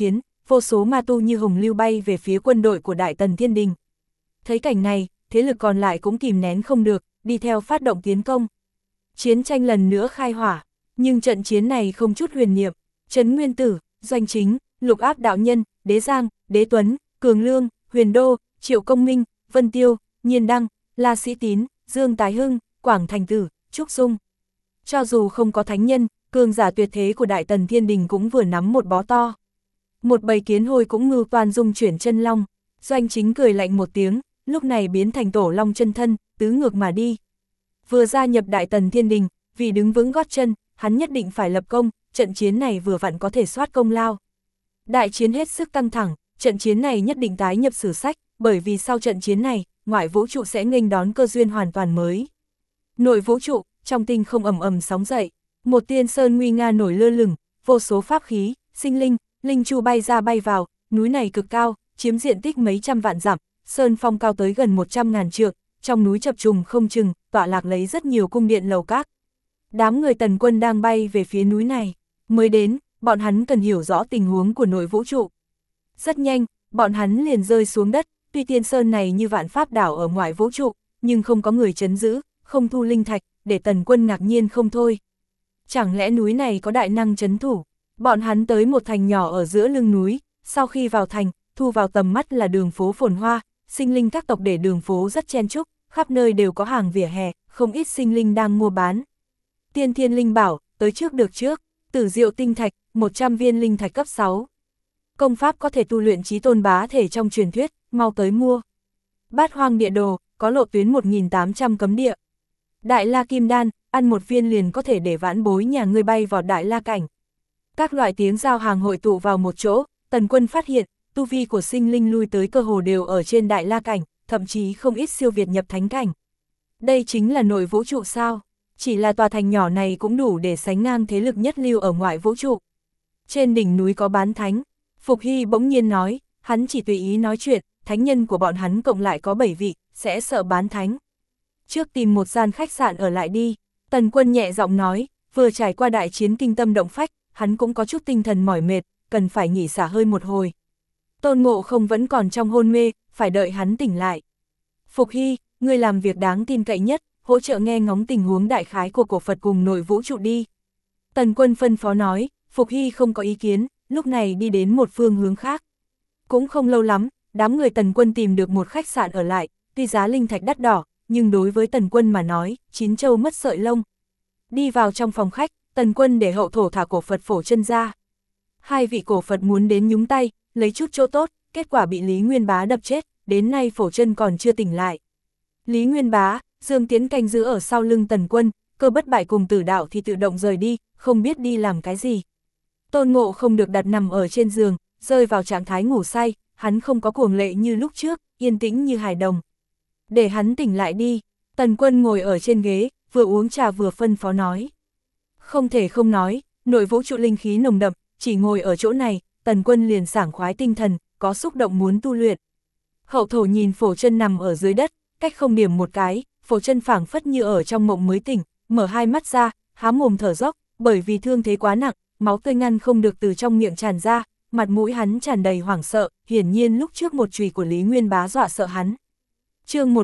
vô số ma tu như hồng lưu bay về phía quân đội của Đại Tần Thiên Đình. Thấy cảnh này, thế lực còn lại cũng kìm nén không được, đi theo phát động tiến công. Chiến tranh lần nữa khai hỏa, nhưng trận chiến này không chút huyền niệm. Trấn Nguyên Tử, Doanh Chính, Lục Áp đạo nhân, Đế Giang, Đế Tuấn, Cường Lương, Huyền Đô, Triệu Công Minh, Vân Tiêu, Nhiên Đăng, La Sĩ Tín, Dương Tái Hưng, Quảng Thành Tử, Trúc Dung. Cho dù không có thánh nhân, cường giả tuyệt thế của Đại Tần Thiên Đình cũng vừa nắm một bó to. Một bầy kiến hôi cũng mưu toan dung chuyển chân long. Doanh Chính cười lạnh một tiếng, lúc này biến thành tổ long chân thân, tứ ngược mà đi. Vừa gia nhập Đại Tần Thiên Đình, vì đứng vững gót chân, hắn nhất định phải lập công, trận chiến này vừa vặn có thể soát công lao. Đại chiến hết sức căng thẳng, trận chiến này nhất định tái nhập sử sách, bởi vì sau trận chiến này, ngoại vũ trụ sẽ nghênh đón cơ duyên hoàn toàn mới. Nội vũ trụ, trong tinh không ầm ầm sóng dậy, một tiên sơn nguy nga nổi lơ lửng, vô số pháp khí, sinh linh, linh chu bay ra bay vào, núi này cực cao, chiếm diện tích mấy trăm vạn dặm, sơn phong cao tới gần 100.000 trượng, trong núi chập trùng không chừng, tọa lạc lấy rất nhiều cung điện lầu các. Đám người Tần Quân đang bay về phía núi này, mới đến, bọn hắn cần hiểu rõ tình huống của nội vũ trụ. Rất nhanh, bọn hắn liền rơi xuống đất, tuy tiên sơn này như vạn pháp đảo ở ngoại vũ trụ, nhưng không có người trấn giữ, không thu linh thạch, để Tần Quân ngạc nhiên không thôi. Chẳng lẽ núi này có đại năng trấn thủ? Bọn hắn tới một thành nhỏ ở giữa lưng núi, sau khi vào thành, thu vào tầm mắt là đường phố phồn hoa, sinh linh các tộc để đường phố rất chen chúc, khắp nơi đều có hàng vỉa hè, không ít sinh linh đang mua bán. Tiên thiên linh bảo, tới trước được trước, Tử Diệu tinh thạch, 100 viên linh thạch cấp 6. Công pháp có thể tu luyện chí tôn bá thể trong truyền thuyết, mau tới mua. Bát hoang địa đồ, có lộ tuyến 1800 cấm địa. Đại la kim đan, ăn một viên liền có thể để vãn bối nhà ngươi bay vào đại la cảnh. Các loại tiếng giao hàng hội tụ vào một chỗ, Tần Quân phát hiện, tu vi của sinh linh lui tới cơ hồ đều ở trên đại la cảnh, thậm chí không ít siêu việt nhập thánh cảnh. Đây chính là nội vũ trụ sao? Chỉ là tòa thành nhỏ này cũng đủ để sánh ngang thế lực nhất lưu ở ngoại vũ trụ. Trên đỉnh núi có bán thánh, Phục Hy bỗng nhiên nói, hắn chỉ tùy ý nói chuyện, thánh nhân của bọn hắn cộng lại có 7 vị, sẽ sợ bán thánh. Trước tìm một gian khách sạn ở lại đi, Tần Quân nhẹ giọng nói, vừa trải qua đại chiến kinh tâm động phách, hắn cũng có chút tinh thần mỏi mệt, cần phải nghỉ xả hơi một hồi. Tôn Ngộ Không vẫn còn trong hôn mê, phải đợi hắn tỉnh lại. Phục Hy, ngươi làm việc đáng tin cậy nhất, hỗ trợ nghe ngóng tình huống đại khái của cổ Phật cùng nội vũ trụ đi. Tần Quân phân phó nói, Phục Hy không có ý kiến, lúc này đi đến một phương hướng khác. Cũng không lâu lắm, đám người Tần Quân tìm được một khách sạn ở lại, tuy giá linh thạch đắt đỏ, nhưng đối với Tần Quân mà nói, chín châu mất sợi lông. Đi vào trong phòng khách, Tần Quân để hậu thổ thả cổ Phật Phổ Chân ra. Hai vị cổ Phật muốn đến nhúng tay, lấy chút chỗ tốt, kết quả bị Lý Nguyên Bá đập chết, đến nay Phổ Chân còn chưa tỉnh lại. Lý Nguyên Bá, Dương Tiến canh giữ ở sau lưng Tần Quân, Cơ Bất Bại cùng Tử Đạo thì tự động rời đi, không biết đi làm cái gì. Tôn Ngộ Không được đặt nằm ở trên giường, rơi vào trạng thái ngủ say, hắn không có cuồng lệ như lúc trước, yên tĩnh như hài đồng. Để hắn tỉnh lại đi, Tần Quân ngồi ở trên ghế, vừa uống trà vừa phân phó nói. Không thể không nói, nội vũ trụ linh khí nồng đậm, chỉ ngồi ở chỗ này, Tần Quân liền sảng khoái tinh thần, có xúc động muốn tu luyện. Hậu thổ nhìn Phổ Chân nằm ở dưới đất, cách không điểm một cái, Phổ Chân phảng phất như ở trong mộng mới tỉnh, mở hai mắt ra, há mồm thở dốc, bởi vì thương thế quá nặng, máu tươi ngăn không được từ trong miệng tràn ra, mặt mũi hắn tràn đầy hoảng sợ, hiển nhiên lúc trước một chùy của Lý Nguyên Bá dọa sợ hắn. Chương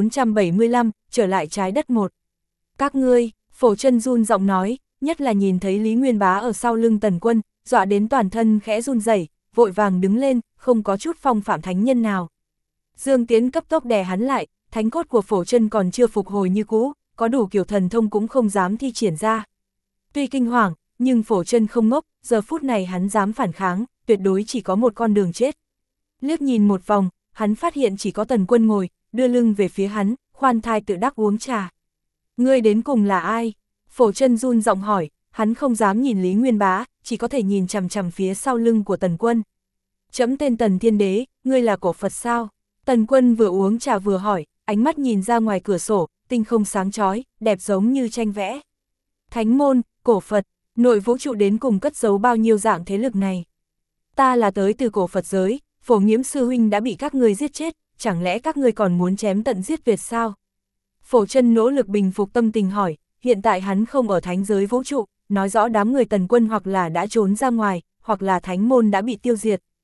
1475, trở lại trái đất 1. Các ngươi, Phổ Chân run giọng nói, nhất là nhìn thấy Lý Nguyên Bá ở sau lưng Tần Quân, dọa đến toàn thân khẽ run rẩy, vội vàng đứng lên, không có chút phong phạm thánh nhân nào. Dương Tiến cấp tốc đè hắn lại, thánh cốt của Phổ Chân còn chưa phục hồi như cũ, có đủ kiểu thần thông cũng không dám thi triển ra. Tuy kinh hoàng, nhưng Phổ Chân không ngốc, giờ phút này hắn dám phản kháng, tuyệt đối chỉ có một con đường chết. Liếc nhìn một vòng, hắn phát hiện chỉ có Tần Quân ngồi, đưa lưng về phía hắn, khoan thai tự đắc uống trà. Ngươi đến cùng là ai? Phổ Chân run giọng hỏi, hắn không dám nhìn Lý Nguyên Bá, chỉ có thể nhìn chằm chằm phía sau lưng của Tần Quân. Chấm tên Tần Thiên Đế, ngươi là cổ Phật sao? Tần Quân vừa uống trà vừa hỏi, ánh mắt nhìn ra ngoài cửa sổ, tinh không sáng chói, đẹp giống như tranh vẽ. Thánh môn, cổ Phật, nội vũ trụ đến cùng cất giấu bao nhiêu dạng thế lực này? Ta là tới từ cổ Phật giới, Phổ Nghiễm sư huynh đã bị các ngươi giết chết, chẳng lẽ các ngươi còn muốn chém tận giết tuyệt sao? Phổ Chân nỗ lực bình phục tâm tình hỏi, hiện tại hắn không ở thánh giới vũ trụ, nói rõ đám người Tần Quân hoặc là đã trốn ra ngoài, hoặc là thánh môn đã bị tiêu diệt.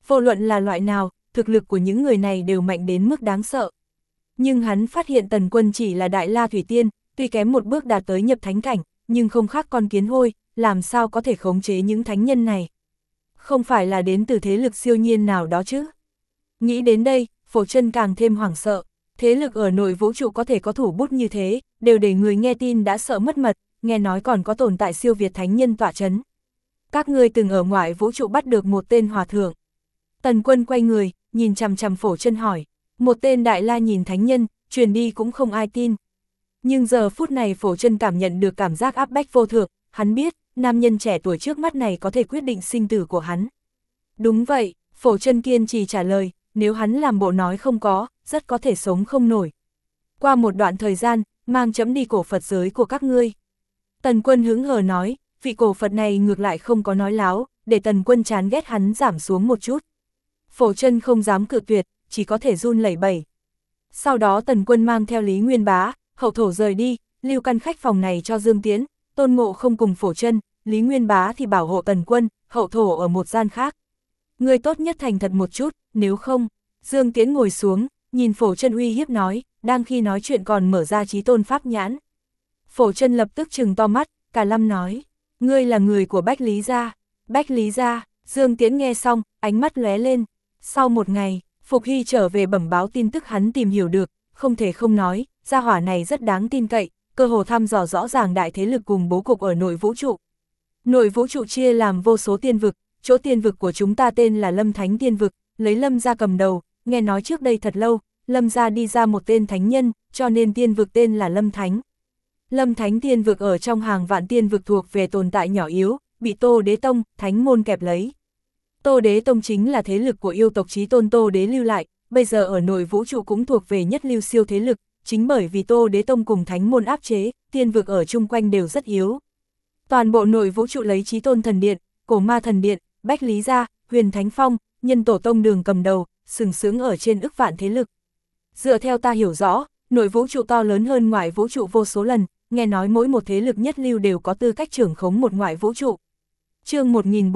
Vô luận là loại nào, thực lực của những người này đều mạnh đến mức đáng sợ. Nhưng hắn phát hiện Tần Quân chỉ là Đại La Thủy Tiên, tuy kém một bước đạt tới nhập thánh cảnh, nhưng không khác con kiến hôi, làm sao có thể khống chế những thánh nhân này. Không phải là đến từ thế lực siêu nhiên nào đó chứ. Nghĩ đến đây, Phổ Chân càng thêm hoảng sợ. Thế lực ở nội vũ trụ có thể có thủ bút như thế, đều để người nghe tin đã sợ mất mật, nghe nói còn có tồn tại siêu việt thánh nhân tọa chấn. Các ngươi từng ở ngoại vũ trụ bắt được một tên hòa thượng. Tần Quân quay người, nhìn chằm chằm Phổ Chân hỏi. Một tên Đại La nhìn thánh nhân, truyền đi cũng không ai tin. Nhưng giờ phút này Phổ Chân cảm nhận được cảm giác áp bách vô thượng, hắn biết, nam nhân trẻ tuổi trước mắt này có thể quyết định sinh tử của hắn. Đúng vậy, Phổ Chân kiên trì trả lời, nếu hắn làm bộ nói không có, rất có thể sống không nổi. Qua một đoạn thời gian, mang chấm đi cổ Phật giới của các ngươi. Tần Quân hứng hờ nói, vị cổ Phật này ngược lại không có nói láo, để Tần Quân chán ghét hắn giảm xuống một chút. Phổ Chân không dám cự tuyệt, chỉ có thể run lẩy bẩy. Sau đó Tần Quân mang theo Lý Nguyên Bá, Hậu Thổ rời đi, lưu căn khách phòng này cho Dương Tiễn, Tôn Ngộ không cùng Phổ Chân, Lý Nguyên Bá thì bảo hộ Tần Quân, Hậu Thổ ở một gian khác. Ngươi tốt nhất thành thật một chút, nếu không. Dương Tiễn ngồi xuống, nhìn Phổ Chân uy hiếp nói, đang khi nói chuyện còn mở ra Chí Tôn Pháp nhãn. Phổ Chân lập tức trừng to mắt, cả lâm nói, ngươi là người của Bách Lý gia. Bách Lý gia. Dương Tiễn nghe xong, ánh mắt lóe lên. Sau một ngày, Phục Hy trở về bẩm báo tin tức hắn tìm hiểu được, không thể không nói, gia hỏa này rất đáng tin cậy, cơ hồ thăm dò rõ ràng đại thế lực cùng bố cục ở nội vũ trụ. Nội vũ trụ chia làm vô số tiên vực, chỗ tiên vực của chúng ta tên là Lâm Thánh Tiên vực, lấy Lâm gia cầm đầu, nghe nói trước đây thật lâu, Lâm gia đi ra một tên thánh nhân, cho nên tiên vực tên là Lâm Thánh. Lâm Thánh Tiên vực ở trong hàng vạn tiên vực thuộc về tồn tại nhỏ yếu, bị Tô Đế Tông, Thánh môn kẹp lấy. Tô Đế Tông chính là thế lực của yêu tộc Chí Tôn Tô Đế lưu lại, bây giờ ở nội vũ trụ cũng thuộc về nhất lưu siêu thế lực, chính bởi vì Tô Đế Tông cùng Thánh môn áp chế, tiên vực ở chung quanh đều rất yếu. Toàn bộ nội vũ trụ lấy Chí Tôn Thần Điện, Cổ Ma Thần Điện, Bách Lý gia, Huyền Thánh Phong, Nhân Tổ Tông Đường cầm đầu, sừng sướng ở trên ức vạn thế lực. Dựa theo ta hiểu rõ, nội vũ trụ to lớn hơn ngoại vũ trụ vô số lần, nghe nói mỗi một thế lực nhất lưu đều có tư cách trưởng khống một ngoại vũ trụ. Chương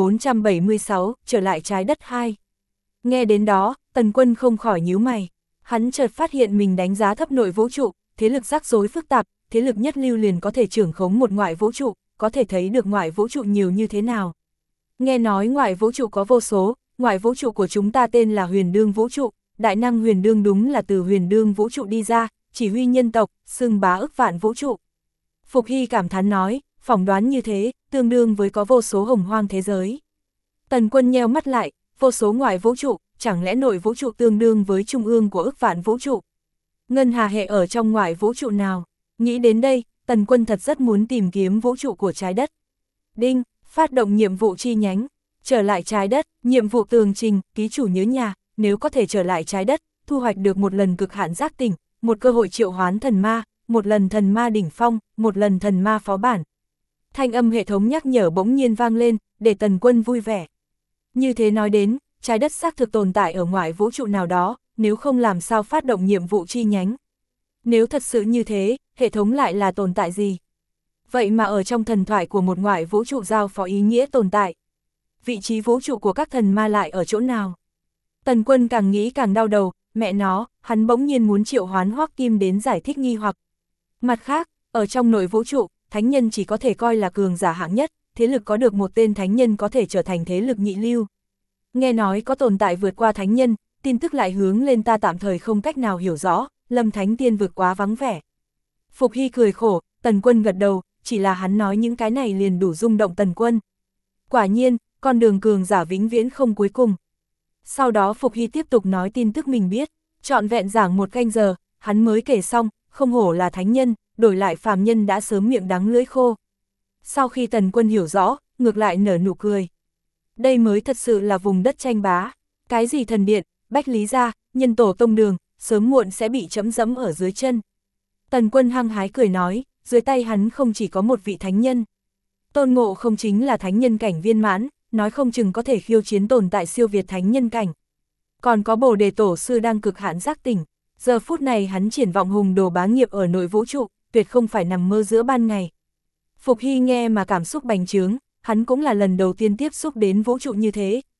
1476, trở lại trái đất 2. Nghe đến đó, Tần Quân không khỏi nhíu mày. Hắn chợt phát hiện mình đánh giá thấp nội vũ trụ, thế lực rắc rối phức tạp, thế lực nhất lưu liền có thể trưởng khống một ngoại vũ trụ, có thể thấy được ngoại vũ trụ nhiều như thế nào. Nghe nói ngoại vũ trụ có vô số, ngoại vũ trụ của chúng ta tên là Huyền Đương vũ trụ, đại năng Huyền Đương đúng là từ Huyền Đương vũ trụ đi ra, chỉ huy nhân tộc, xưng bá ức vạn vũ trụ. Phục Hy cảm thán nói, phỏng đoán như thế, tương đương với có vô số hồng hoang thế giới. Tần Quân nheo mắt lại, vô số ngoại vũ trụ, chẳng lẽ nội vũ trụ tương đương với trung ương của ức vạn vũ trụ? Ngân Hà hệ ở trong ngoại vũ trụ nào? Nghĩ đến đây, Tần Quân thật rất muốn tìm kiếm vũ trụ của trái đất. Đinh, phát động nhiệm vụ chi nhánh, trở lại trái đất, nhiệm vụ tường trình, ký chủ nhớ nhà, nếu có thể trở lại trái đất, thu hoạch được một lần cực hạn giác tỉnh, một cơ hội triệu hoán thần ma, một lần thần ma đỉnh phong, một lần thần ma phó bản. Thanh âm hệ thống nhắc nhở bỗng nhiên vang lên, để Tần Quân vui vẻ. Như thế nói đến, trái đất xác thực tồn tại ở ngoại vũ trụ nào đó, nếu không làm sao phát động nhiệm vụ chi nhánh. Nếu thật sự như thế, hệ thống lại là tồn tại gì? Vậy mà ở trong thần thoại của một ngoại vũ trụ giao phó ý nghĩa tồn tại. Vị trí vũ trụ của các thần ma lại ở chỗ nào? Tần Quân càng nghĩ càng đau đầu, mẹ nó, hắn bỗng nhiên muốn triệu hoán Hoắc Kim đến giải thích nghi hoặc. Mặt khác, ở trong nội vũ trụ, thánh nhân chỉ có thể coi là cường giả hạng nhất, thế lực có được một tên thánh nhân có thể trở thành thế lực nhị lưu. Nghe nói có tồn tại vượt qua thánh nhân, tin tức lại hướng lên ta tạm thời không cách nào hiểu rõ, Lâm Thánh Tiên vực quá vắng vẻ. Phục Hy cười khổ, Tần Quân gật đầu, chỉ là hắn nói những cái này liền đủ rung động Tần Quân. Quả nhiên, con đường cường giả vĩnh viễn không cuối cùng. Sau đó Phục Hy tiếp tục nói tin tức mình biết, trọn vẹn giảng một canh giờ, hắn mới kể xong, không hổ là thánh nhân, đổi lại phàm nhân đã sớm miệng đắng lưỡi khô. Sau khi Tần Quân hiểu rõ, ngược lại nở nụ cười. Đây mới thật sự là vùng đất tranh bá. Cái gì thần điện, Bách Lý gia, Nhân Tổ Tông Đường, sớm muộn sẽ bị chấm dẫm ở dưới chân. Tần Quân hăng hái cười nói, dưới tay hắn không chỉ có một vị thánh nhân. Tôn Ngộ không chính là thánh nhân cảnh viên mãn, nói không chừng có thể khiêu chiến tồn tại siêu việt thánh nhân cảnh. Còn có Bồ Đề Tổ sư đang cực hạn giác tỉnh, giờ phút này hắn triển vọng hùng đồ bá nghiệp ở nội vũ trụ, tuyệt không phải nằm mơ giữa ban ngày. Phục Hy nghe mà cảm xúc bành trướng, hắn cũng là lần đầu tiên tiếp xúc đến vũ trụ như thế,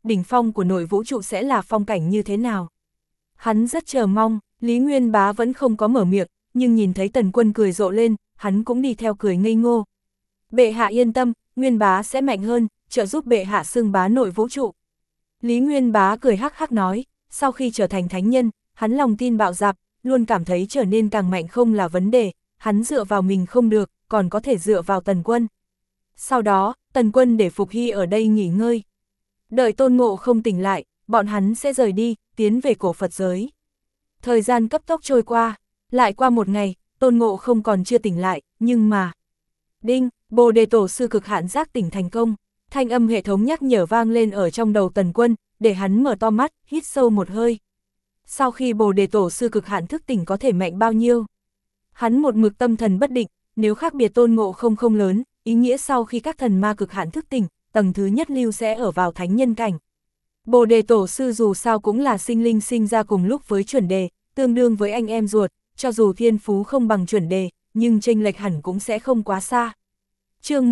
đỉnh phong của nội vũ trụ sẽ là phong cảnh như thế nào. Hắn rất chờ mong, Lý Nguyên Bá vẫn không có mở miệng, nhưng nhìn thấy Tần Quân cười rộ lên, hắn cũng đi theo cười ngây ngô. Bệ hạ yên tâm, Nguyên Bá sẽ mạnh hơn, trợ giúp bệ hạ xưng bá nội vũ trụ. Lý Nguyên Bá cười hắc hắc nói, sau khi trở thành thánh nhân, hắn lòng tin bạo dạn, luôn cảm thấy trở nên càng mạnh không là vấn đề, hắn dựa vào mình không được, còn có thể dựa vào Tần Quân. Sau đó, Tần Quân để Phục Hy ở đây nghỉ ngơi. Đợi Tôn Ngộ không tỉnh lại, bọn hắn sẽ rời đi, tiến về cổ Phật giới. Thời gian cấp tốc trôi qua, lại qua một ngày, Tôn Ngộ không còn chưa tỉnh lại, nhưng mà... Đinh, Bồ Đề Tổ sư cực hạn giác tỉnh thành công, thanh âm hệ thống nhắc nhở vang lên ở trong đầu Tần Quân, để hắn mở to mắt, hít sâu một hơi. Sau khi Bồ Đề Tổ sư cực hạn thức tỉnh có thể mạnh bao nhiêu? Hắn một mực tâm thần bất định, nếu khác biệt Tôn Ngộ không không lớn, ý nghĩa sau khi các thần ma cực hạn thức tỉnh, tầng thứ nhất lưu sẽ ở vào thánh nhân cảnh. Bồ Đề Tổ sư dù sao cũng là sinh linh sinh ra cùng lúc với chuẩn đề, tương đương với anh em ruột, cho dù thiên phú không bằng chuẩn đề, nhưng chênh lệch hẳn cũng sẽ không quá xa. Chương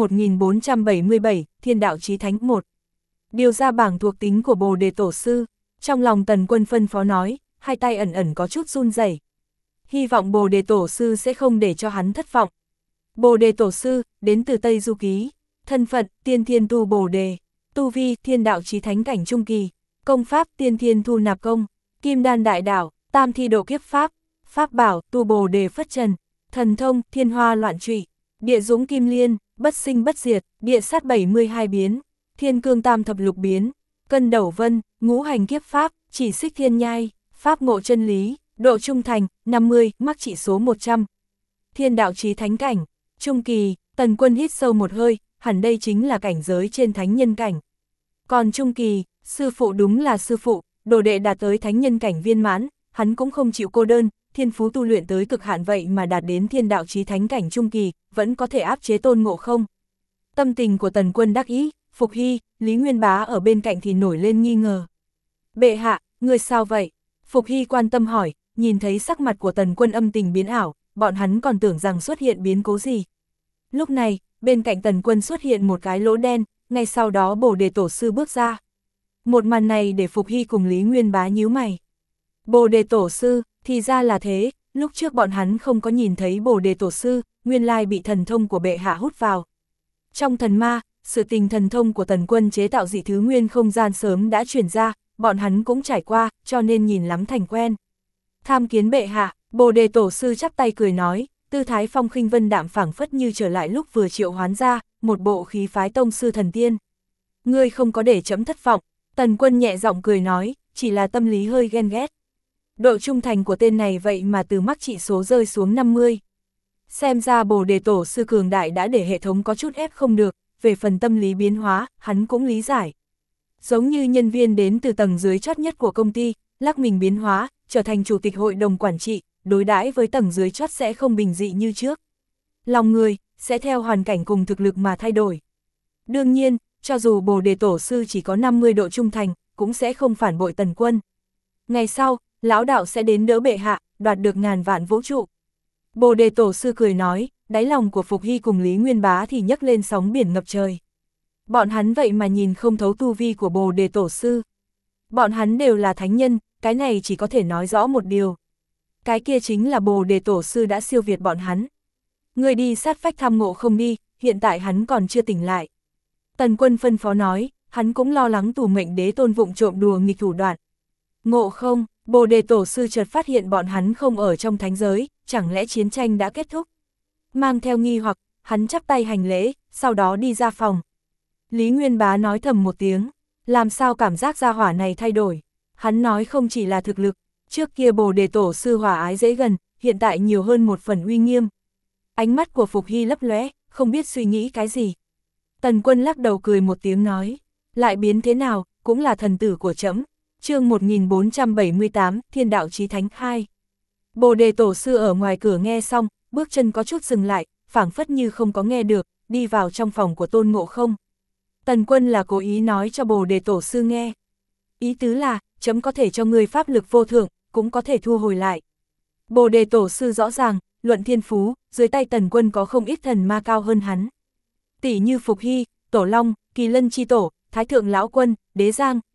1477, Thiên đạo chí thánh 1. Điều ra bảng thuộc tính của Bồ Đề Tổ sư, trong lòng Tần Quân phân phó nói, hai tay ẩn ẩn có chút run rẩy. Hy vọng Bồ Đề Tổ sư sẽ không để cho hắn thất vọng. Bồ Đề Tổ sư, đến từ Tây Du Ký, thân phận, tiên thiên tu Bồ Đề, tu vi, thiên đạo chí thánh cảnh trung kỳ, công pháp, tiên thiên thu nạp công, kim đan đại đạo, tam thi độ kiếp pháp, pháp bảo, tu Bồ Đề phất trần, thần thông, thiên hoa loạn trụy, địa dũng kim liên, bất sinh bất diệt, địa sát 72 biến, thiên cương tam thập lục biến, cân đẩu vân, ngũ hành kiếp pháp, chỉ xích thiên nhai, pháp ngộ chân lý, độ trung thành, 50, mắc trị số 100. Thiên đạo chí thánh cảnh, trung kỳ, Tần Quân hít sâu một hơi, hẳn đây chính là cảnh giới trên thánh nhân cảnh. Còn trung kỳ, sư phụ đúng là sư phụ, đồ đệ đạt tới thánh nhân cảnh viên mãn, hắn cũng không chịu cô đơn, thiên phú tu luyện tới cực hạn vậy mà đạt đến thiên đạo chí thánh cảnh trung kỳ, vẫn có thể áp chế Tôn Ngộ không. Tâm tình của Tần Quân đắc ý, Phục Hy, Lý Nguyên Bá ở bên cạnh thì nổi lên nghi ngờ. Bệ hạ, người sao vậy? Phục Hy quan tâm hỏi, nhìn thấy sắc mặt của Tần Quân âm tình biến ảo, bọn hắn còn tưởng rằng xuất hiện biến cố gì. Lúc này, bên cạnh Tần Quân xuất hiện một cái lỗ đen, ngay sau đó Bồ Đề Tổ sư bước ra. Một màn này để Phục Hy cùng Lý Nguyên Bá nhíu mày. Bồ Đề Tổ sư, thì ra là thế, lúc trước bọn hắn không có nhìn thấy Bồ Đề Tổ sư, nguyên lai bị thần thông của bệ hạ hút vào. Trong thần ma, sự tình thần thông của Tần Quân chế tạo dị thứ nguyên không gian sớm đã truyền ra, bọn hắn cũng trải qua, cho nên nhìn lắm thành quen. Tham kiến bệ hạ, Bồ Đề Tổ sư chắp tay cười nói, tư thái phong khinh vân đạm phảng phất như trở lại lúc vừa triệu hoán ra, một bộ khí phái tông sư thần tiên. Ngươi không có để chấm thất vọng, Tần Quân nhẹ giọng cười nói, chỉ là tâm lý hơi ghen ghét. Độ trung thành của tên này vậy mà từ mắc trị số rơi xuống 50. Xem ra Bồ Đề Tổ sư cường đại đã để hệ thống có chút ép không được, về phần tâm lý biến hóa, hắn cũng lý giải. Giống như nhân viên đến từ tầng dưới chót nhất của công ty, lắc mình biến hóa, trở thành chủ tịch hội đồng quản trị, đối đãi với tầng dưới chót sẽ không bình dị như trước. Lòng người, sẽ theo hoàn cảnh cùng thực lực mà thay đổi. Đương nhiên, cho dù Bồ Đề Tổ sư chỉ có 50 độ trung thành, cũng sẽ không phản bội Tần Quân. Ngày sau, lão đạo sẽ đến đỡ bệ hạ, đoạt được ngàn vạn vũ trụ. Bồ Đề Tổ sư cười nói, đáy lòng của Phục Hy cùng Lý Nguyên Bá thì nhấc lên sóng biển ngập trời. Bọn hắn vậy mà nhìn không thấu tu vi của Bồ Đề Tổ sư. Bọn hắn đều là thánh nhân, cái này chỉ có thể nói rõ một điều. Cái kia chính là Bồ Đề Tổ sư đã siêu việt bọn hắn. Người đi sát phách thăm Ngộ không đi, hiện tại hắn còn chưa tỉnh lại. Tần Quân phân phó nói, hắn cũng lo lắng Tù Mệnh Đế Tôn vụng trộm đùa nghịch thủ đoạn. Ngộ không, Bồ Đề Tổ sư chợt phát hiện bọn hắn không ở trong thánh giới, chẳng lẽ chiến tranh đã kết thúc? Mang theo nghi hoặc, hắn chắp tay hành lễ, sau đó đi ra phòng. Lý Nguyên Bá nói thầm một tiếng, làm sao cảm giác gia hỏa này thay đổi? Hắn nói không chỉ là thực lực, trước kia Bồ Đề Tổ sư hòa ái dễ gần, hiện tại nhiều hơn một phần uy nghiêm. Ánh mắt của Phục Hy lấp lóe, không biết suy nghĩ cái gì. Tần Quân lắc đầu cười một tiếng nói, lại biến thế nào, cũng là thần tử của trẫm. Chương 1478, Thiên đạo chí thánh 2. Bồ Đề Tổ sư ở ngoài cửa nghe xong, bước chân có chút dừng lại, phảng phất như không có nghe được, đi vào trong phòng của Tôn Ngộ không. Tần Quân là cố ý nói cho Bồ Đề Tổ sư nghe. Ý tứ là, trẫm có thể cho ngươi pháp lực vô thượng, cũng có thể thu hồi lại. Bồ Đề Tổ sư rõ ràng, luận thiên phú, dưới tay Tần Quân có không ít thần ma cao hơn hắn. Tỷ như Phục Hy, Tổ Long, Kỳ Lân Chi Tổ, Thái Thượng Lão Quân, Đế Giang,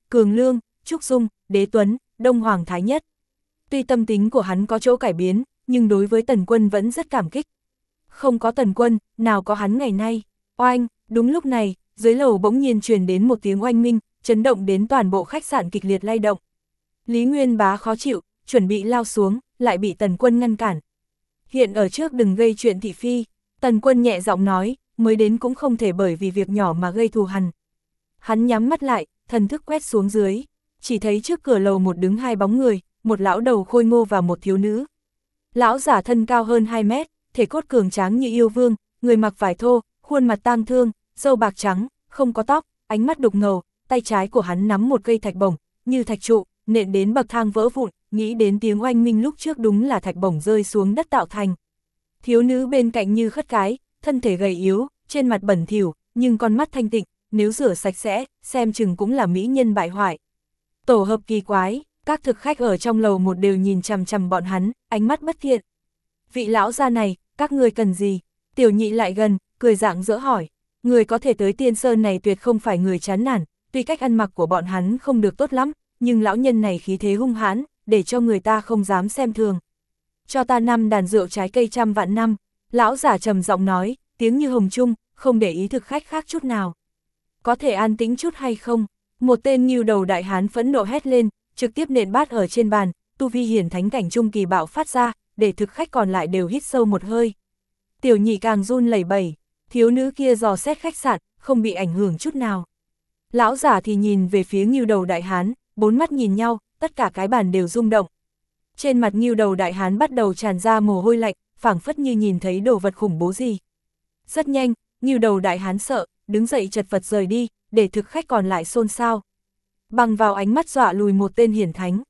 Cường Lương, Trúc Dung, Đế Tuấn, Đông Hoàng Thái Nhất. Tuy tâm tính của hắn có chỗ cải biến, nhưng đối với Tần Quân vẫn rất cảm kích. Không có Tần Quân, nào có hắn ngày nay. Oanh, đúng lúc này, dưới lầu bỗng nhiên truyền đến một tiếng oanh minh, chấn động đến toàn bộ khách sạn kịch liệt lay động. Lý Nguyên Bá khó chịu, chuẩn bị lao xuống, lại bị Tần Quân ngăn cản. Hiện ở trước đừng gây chuyện thị phi, Tần Quân nhẹ giọng nói, mới đến cũng không thể bởi vì việc nhỏ mà gây thù hằn. Hắn nhắm mắt lại, thần thức quét xuống dưới, chỉ thấy trước cửa lầu một đứng hai bóng người, một lão đầu khôi ngô và một thiếu nữ. Lão giả thân cao hơn 2 mét, thể cốt cường tráng như yêu vương, người mặc vải thô, khuôn mặt tang thương, râu bạc trắng, không có tóc, ánh mắt đục ngầu, tay trái của hắn nắm một cây thạch bổng, như thạch trụ, nện đến bậc thang vỡ vụn, nghĩ đến tiếng oanh minh lúc trước đúng là thạch bổng rơi xuống đất tạo thành. Thiếu nữ bên cạnh như khất cái, thân thể gầy yếu, trên mặt bẩn thỉu, nhưng con mắt thanh tịnh, nếu rửa sạch sẽ, xem chừng cũng là mỹ nhân bại hoại. Tổ hợp kỳ quái, các thực khách ở trong lầu một đều nhìn chằm chằm bọn hắn, ánh mắt bất thiện. Vị lão gia này, các ngươi cần gì? Tiểu Nhị lại gần, cười rạng rỡ hỏi. Người có thể tới Tiên Sơn này tuyệt không phải người chán nản, tuy cách ăn mặc của bọn hắn không được tốt lắm, nhưng lão nhân này khí thế hung hãn, để cho người ta không dám xem thường. Cho ta 5 đàn rượu trái cây 100 vạn năm, lão giả trầm giọng nói, tiếng như hồng trung, không để ý thực khách khác chút nào. Có thể an tĩnh chút hay không? Một tên ngưu đầu đại hán phẫn nộ hét lên, trực tiếp nện bát ở trên bàn, tu vi hiển thánh cảnh trung kỳ bạo phát ra, để thực khách còn lại đều hít sâu một hơi. Tiểu Nhị càng run lẩy bẩy, thiếu nữ kia dò xét khách sạn, không bị ảnh hưởng chút nào. Lão giả thì nhìn về phía ngưu đầu đại hán, 4 mắt nhìn nhau, tất cả cái bàn đều rung động. Trên mặt ngưu đầu đại hán bắt đầu tràn ra mồ hôi lạnh, phảng phất như nhìn thấy đồ vật khủng bố gì. Rất nhanh, ngưu đầu đại hán sợ, đứng dậy chật vật rời đi, để thực khách còn lại xôn xao. Bằng vào ánh mắt dọa lùi một tên hiển thánh.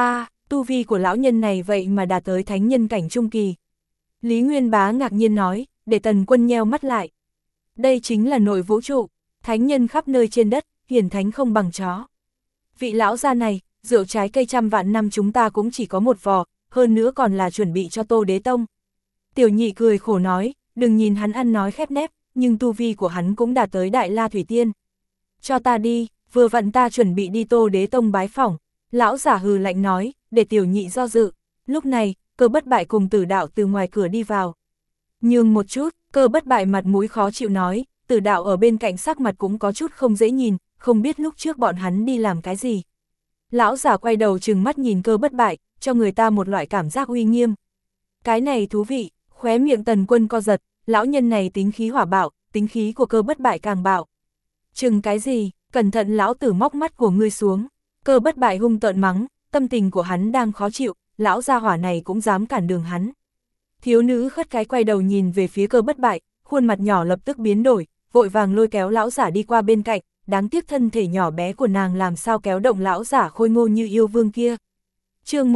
Tu vi của lão nhân này vậy mà đạt tới thánh nhân cảnh trung kỳ. Lý Nguyên Bá ngạc nhiên nói, để Tần Quân nheo mắt lại. Đây chính là nội vũ trụ, thánh nhân khắp nơi trên đất, hiển thánh không bằng chó. Vị lão gia này, rượu trái cây 100 vạn năm chúng ta cũng chỉ có một vò, hơn nữa còn là chuẩn bị cho Tô Đế Tông. Tiểu Nhị cười khổ nói, đừng nhìn hắn ăn nói khép nép, nhưng tu vi của hắn cũng đạt tới Đại La Thủy Tiên. Cho ta đi, vừa vặn ta chuẩn bị đi Tô Đế Tông bái phỏng. Lão giả hừ lạnh nói, để Tiểu Nhị do dự. Lúc này, Cơ Bất Bại cùng Tử Đạo từ ngoài cửa đi vào. Nhường một chút, Cơ Bất Bại mặt mũi khó chịu nói, Tử Đạo ở bên cạnh sắc mặt cũng có chút không dễ nhìn, không biết lúc trước bọn hắn đi làm cái gì. Lão giả quay đầu trừng mắt nhìn Cơ Bất Bại, cho người ta một loại cảm giác uy nghiêm. Cái này thú vị, khóe miệng Tần Quân co giật, lão nhân này tính khí hỏa bạo, tính khí của Cơ Bất Bại càng bạo. Chừng cái gì, cẩn thận lão tử móc mắt của ngươi xuống. Cơ Bất Bại hung tợn mắng, tâm tình của hắn đang khó chịu, lão gia hỏa này cũng dám cản đường hắn. Thiếu nữ khất cái quay đầu nhìn về phía Cơ Bất Bại, khuôn mặt nhỏ lập tức biến đổi, vội vàng lôi kéo lão giả đi qua bên cạnh, đáng tiếc thân thể nhỏ bé của nàng làm sao kéo động lão giả khôi ngô như yêu vương kia. Chương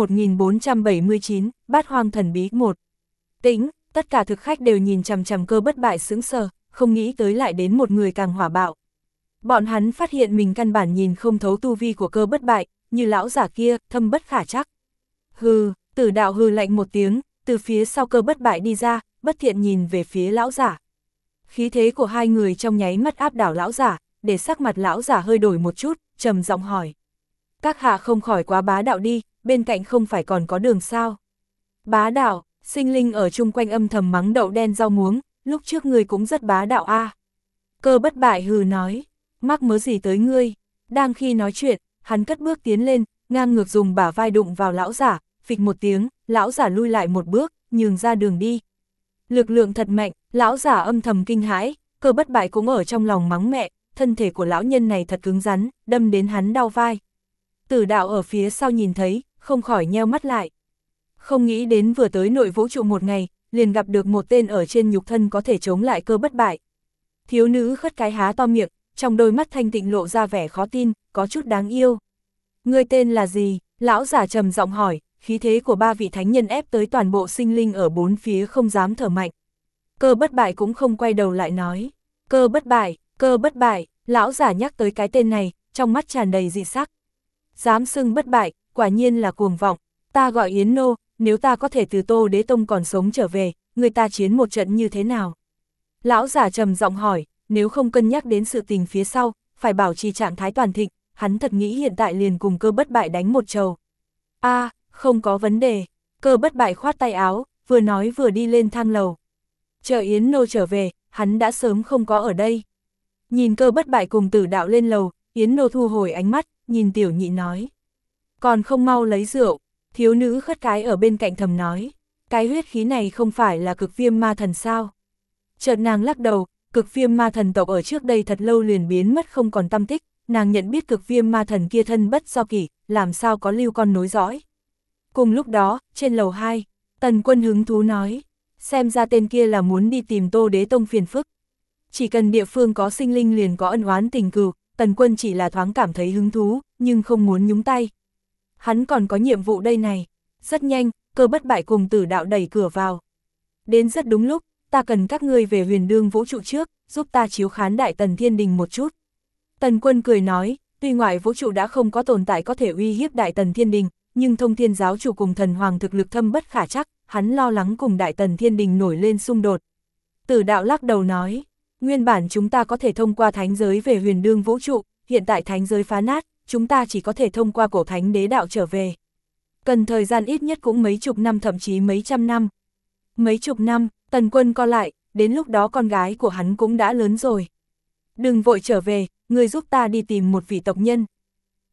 1479, Bát Hoang Thần Bí 1. Tĩnh, tất cả thực khách đều nhìn chằm chằm Cơ Bất Bại sững sờ, không nghĩ tới lại đến một người càng hỏa bạo. Bọn hắn phát hiện mình căn bản nhìn không thấu tu vi của Cơ Bất Bại, như lão giả kia, thâm bất khả trắc. Hừ, Tử Đạo hừ lạnh một tiếng, từ phía sau Cơ Bất Bại đi ra, bất thiện nhìn về phía lão giả. Khí thế của hai người trong nháy mắt áp đảo lão giả, để sắc mặt lão giả hơi đổi một chút, trầm giọng hỏi. Các hạ không khỏi quá bá đạo đi, bên cạnh không phải còn có đường sao? Bá đạo, sinh linh ở chung quanh âm thầm mắng đậu đen rau muống, lúc trước ngươi cũng rất bá đạo a. Cơ Bất Bại hừ nói, mắc mớ gì tới ngươi? Đang khi nói chuyện, hắn cất bước tiến lên, ngang ngược dùng bả vai đụng vào lão giả, phịch một tiếng, lão giả lui lại một bước, nhường ra đường đi. Lực lượng thật mạnh, lão giả âm thầm kinh hãi, Cơ Bất Bại cũng ở trong lòng mắng mẹ, thân thể của lão nhân này thật cứng rắn, đâm đến hắn đau vai. Tử Đạo ở phía sau nhìn thấy, không khỏi nheo mắt lại. Không nghĩ đến vừa tới nội vũ trụ một ngày, liền gặp được một tên ở trên nhục thân có thể chống lại Cơ Bất Bại. Thiếu nữ khất cái há to miệng, trong đôi mắt thanh tịnh lộ ra vẻ khó tin, có chút đáng yêu. Ngươi tên là gì? Lão giả trầm giọng hỏi, khí thế của 3 vị thánh nhân ép tới toàn bộ sinh linh ở bốn phía không dám thở mạnh. Cơ Bất Bại cũng không quay đầu lại nói. Cơ Bất Bại, lão giả nhắc tới cái tên này, trong mắt tràn đầy dị sắc. Dám xưng bất bại, quả nhiên là cuồng vọng. Ta gọi Yến Nô, nếu ta có thể từ Tô Đế Tông còn sống trở về, người ta chiến một trận như thế nào? Lão giả trầm giọng hỏi, nếu không cân nhắc đến sự tình phía sau, phải bảo trì trạng thái toàn thịnh, hắn thật nghĩ hiện tại liền cùng Cơ Bất Bại đánh một trầu. Không có vấn đề. Cơ Bất Bại khoát tay áo, vừa nói vừa đi lên thang lầu. Chờ Yến Nô trở về, hắn đã sớm không có ở đây. Nhìn Cơ Bất Bại cùng Tử Đạo lên lầu, Yến Nô thu hồi ánh mắt, nhìn Tiểu Nhị nói. Còn không mau lấy rượu. Thiếu nữ khất cái ở bên cạnh thầm nói. Cái huyết khí này không phải là Cực Viêm Ma Thần sao? Chợt nàng lắc đầu, Cực Viêm Ma Thần tộc ở trước đây thật lâu liền biến mất không còn tăm tích, nàng nhận biết Cực Viêm Ma Thần kia thân bất do kỷ, làm sao có lưu con nối dõi. Cùng lúc đó, trên lầu 2, Tần Quân hứng thú nói, xem ra tên kia là muốn đi tìm Tô Đế Tông phiền phức. Chỉ cần địa phương có sinh linh liền có ân oán tình cừu, Tần Quân chỉ là thoáng cảm thấy hứng thú, nhưng không muốn nhúng tay. Hắn còn có nhiệm vụ đây này. Rất nhanh, Cơ Bất Bại cùng Tử Đạo đẩy cửa vào. Đến rất đúng lúc, ta cần các ngươi về Huyền Đương vũ trụ trước, giúp ta chiếu khán Đại Tần Thiên Đình một chút. Tần Quân cười nói, tuy ngoại vũ trụ đã không có tồn tại có thể uy hiếp Đại Tần Thiên Đình, nhưng Thông Thiên giáo chủ cùng Thần Hoàng thực lực thâm bất khả trắc, hắn lo lắng cùng Đại Tần Thiên Đình nổi lên xung đột. Tử Đạo lắc đầu nói, nguyên bản chúng ta có thể thông qua thánh giới về Huyền Đương vũ trụ, hiện tại thánh giới phá nát, chúng ta chỉ có thể thông qua cổ thánh đế đạo trở về. Cần thời gian ít nhất cũng mấy chục năm thậm chí mấy trăm năm. Mấy chục năm, Tần Quân co lại, đến lúc đó con gái của hắn cũng đã lớn rồi. Đừng vội trở về, ngươi giúp ta đi tìm một vị tộc nhân,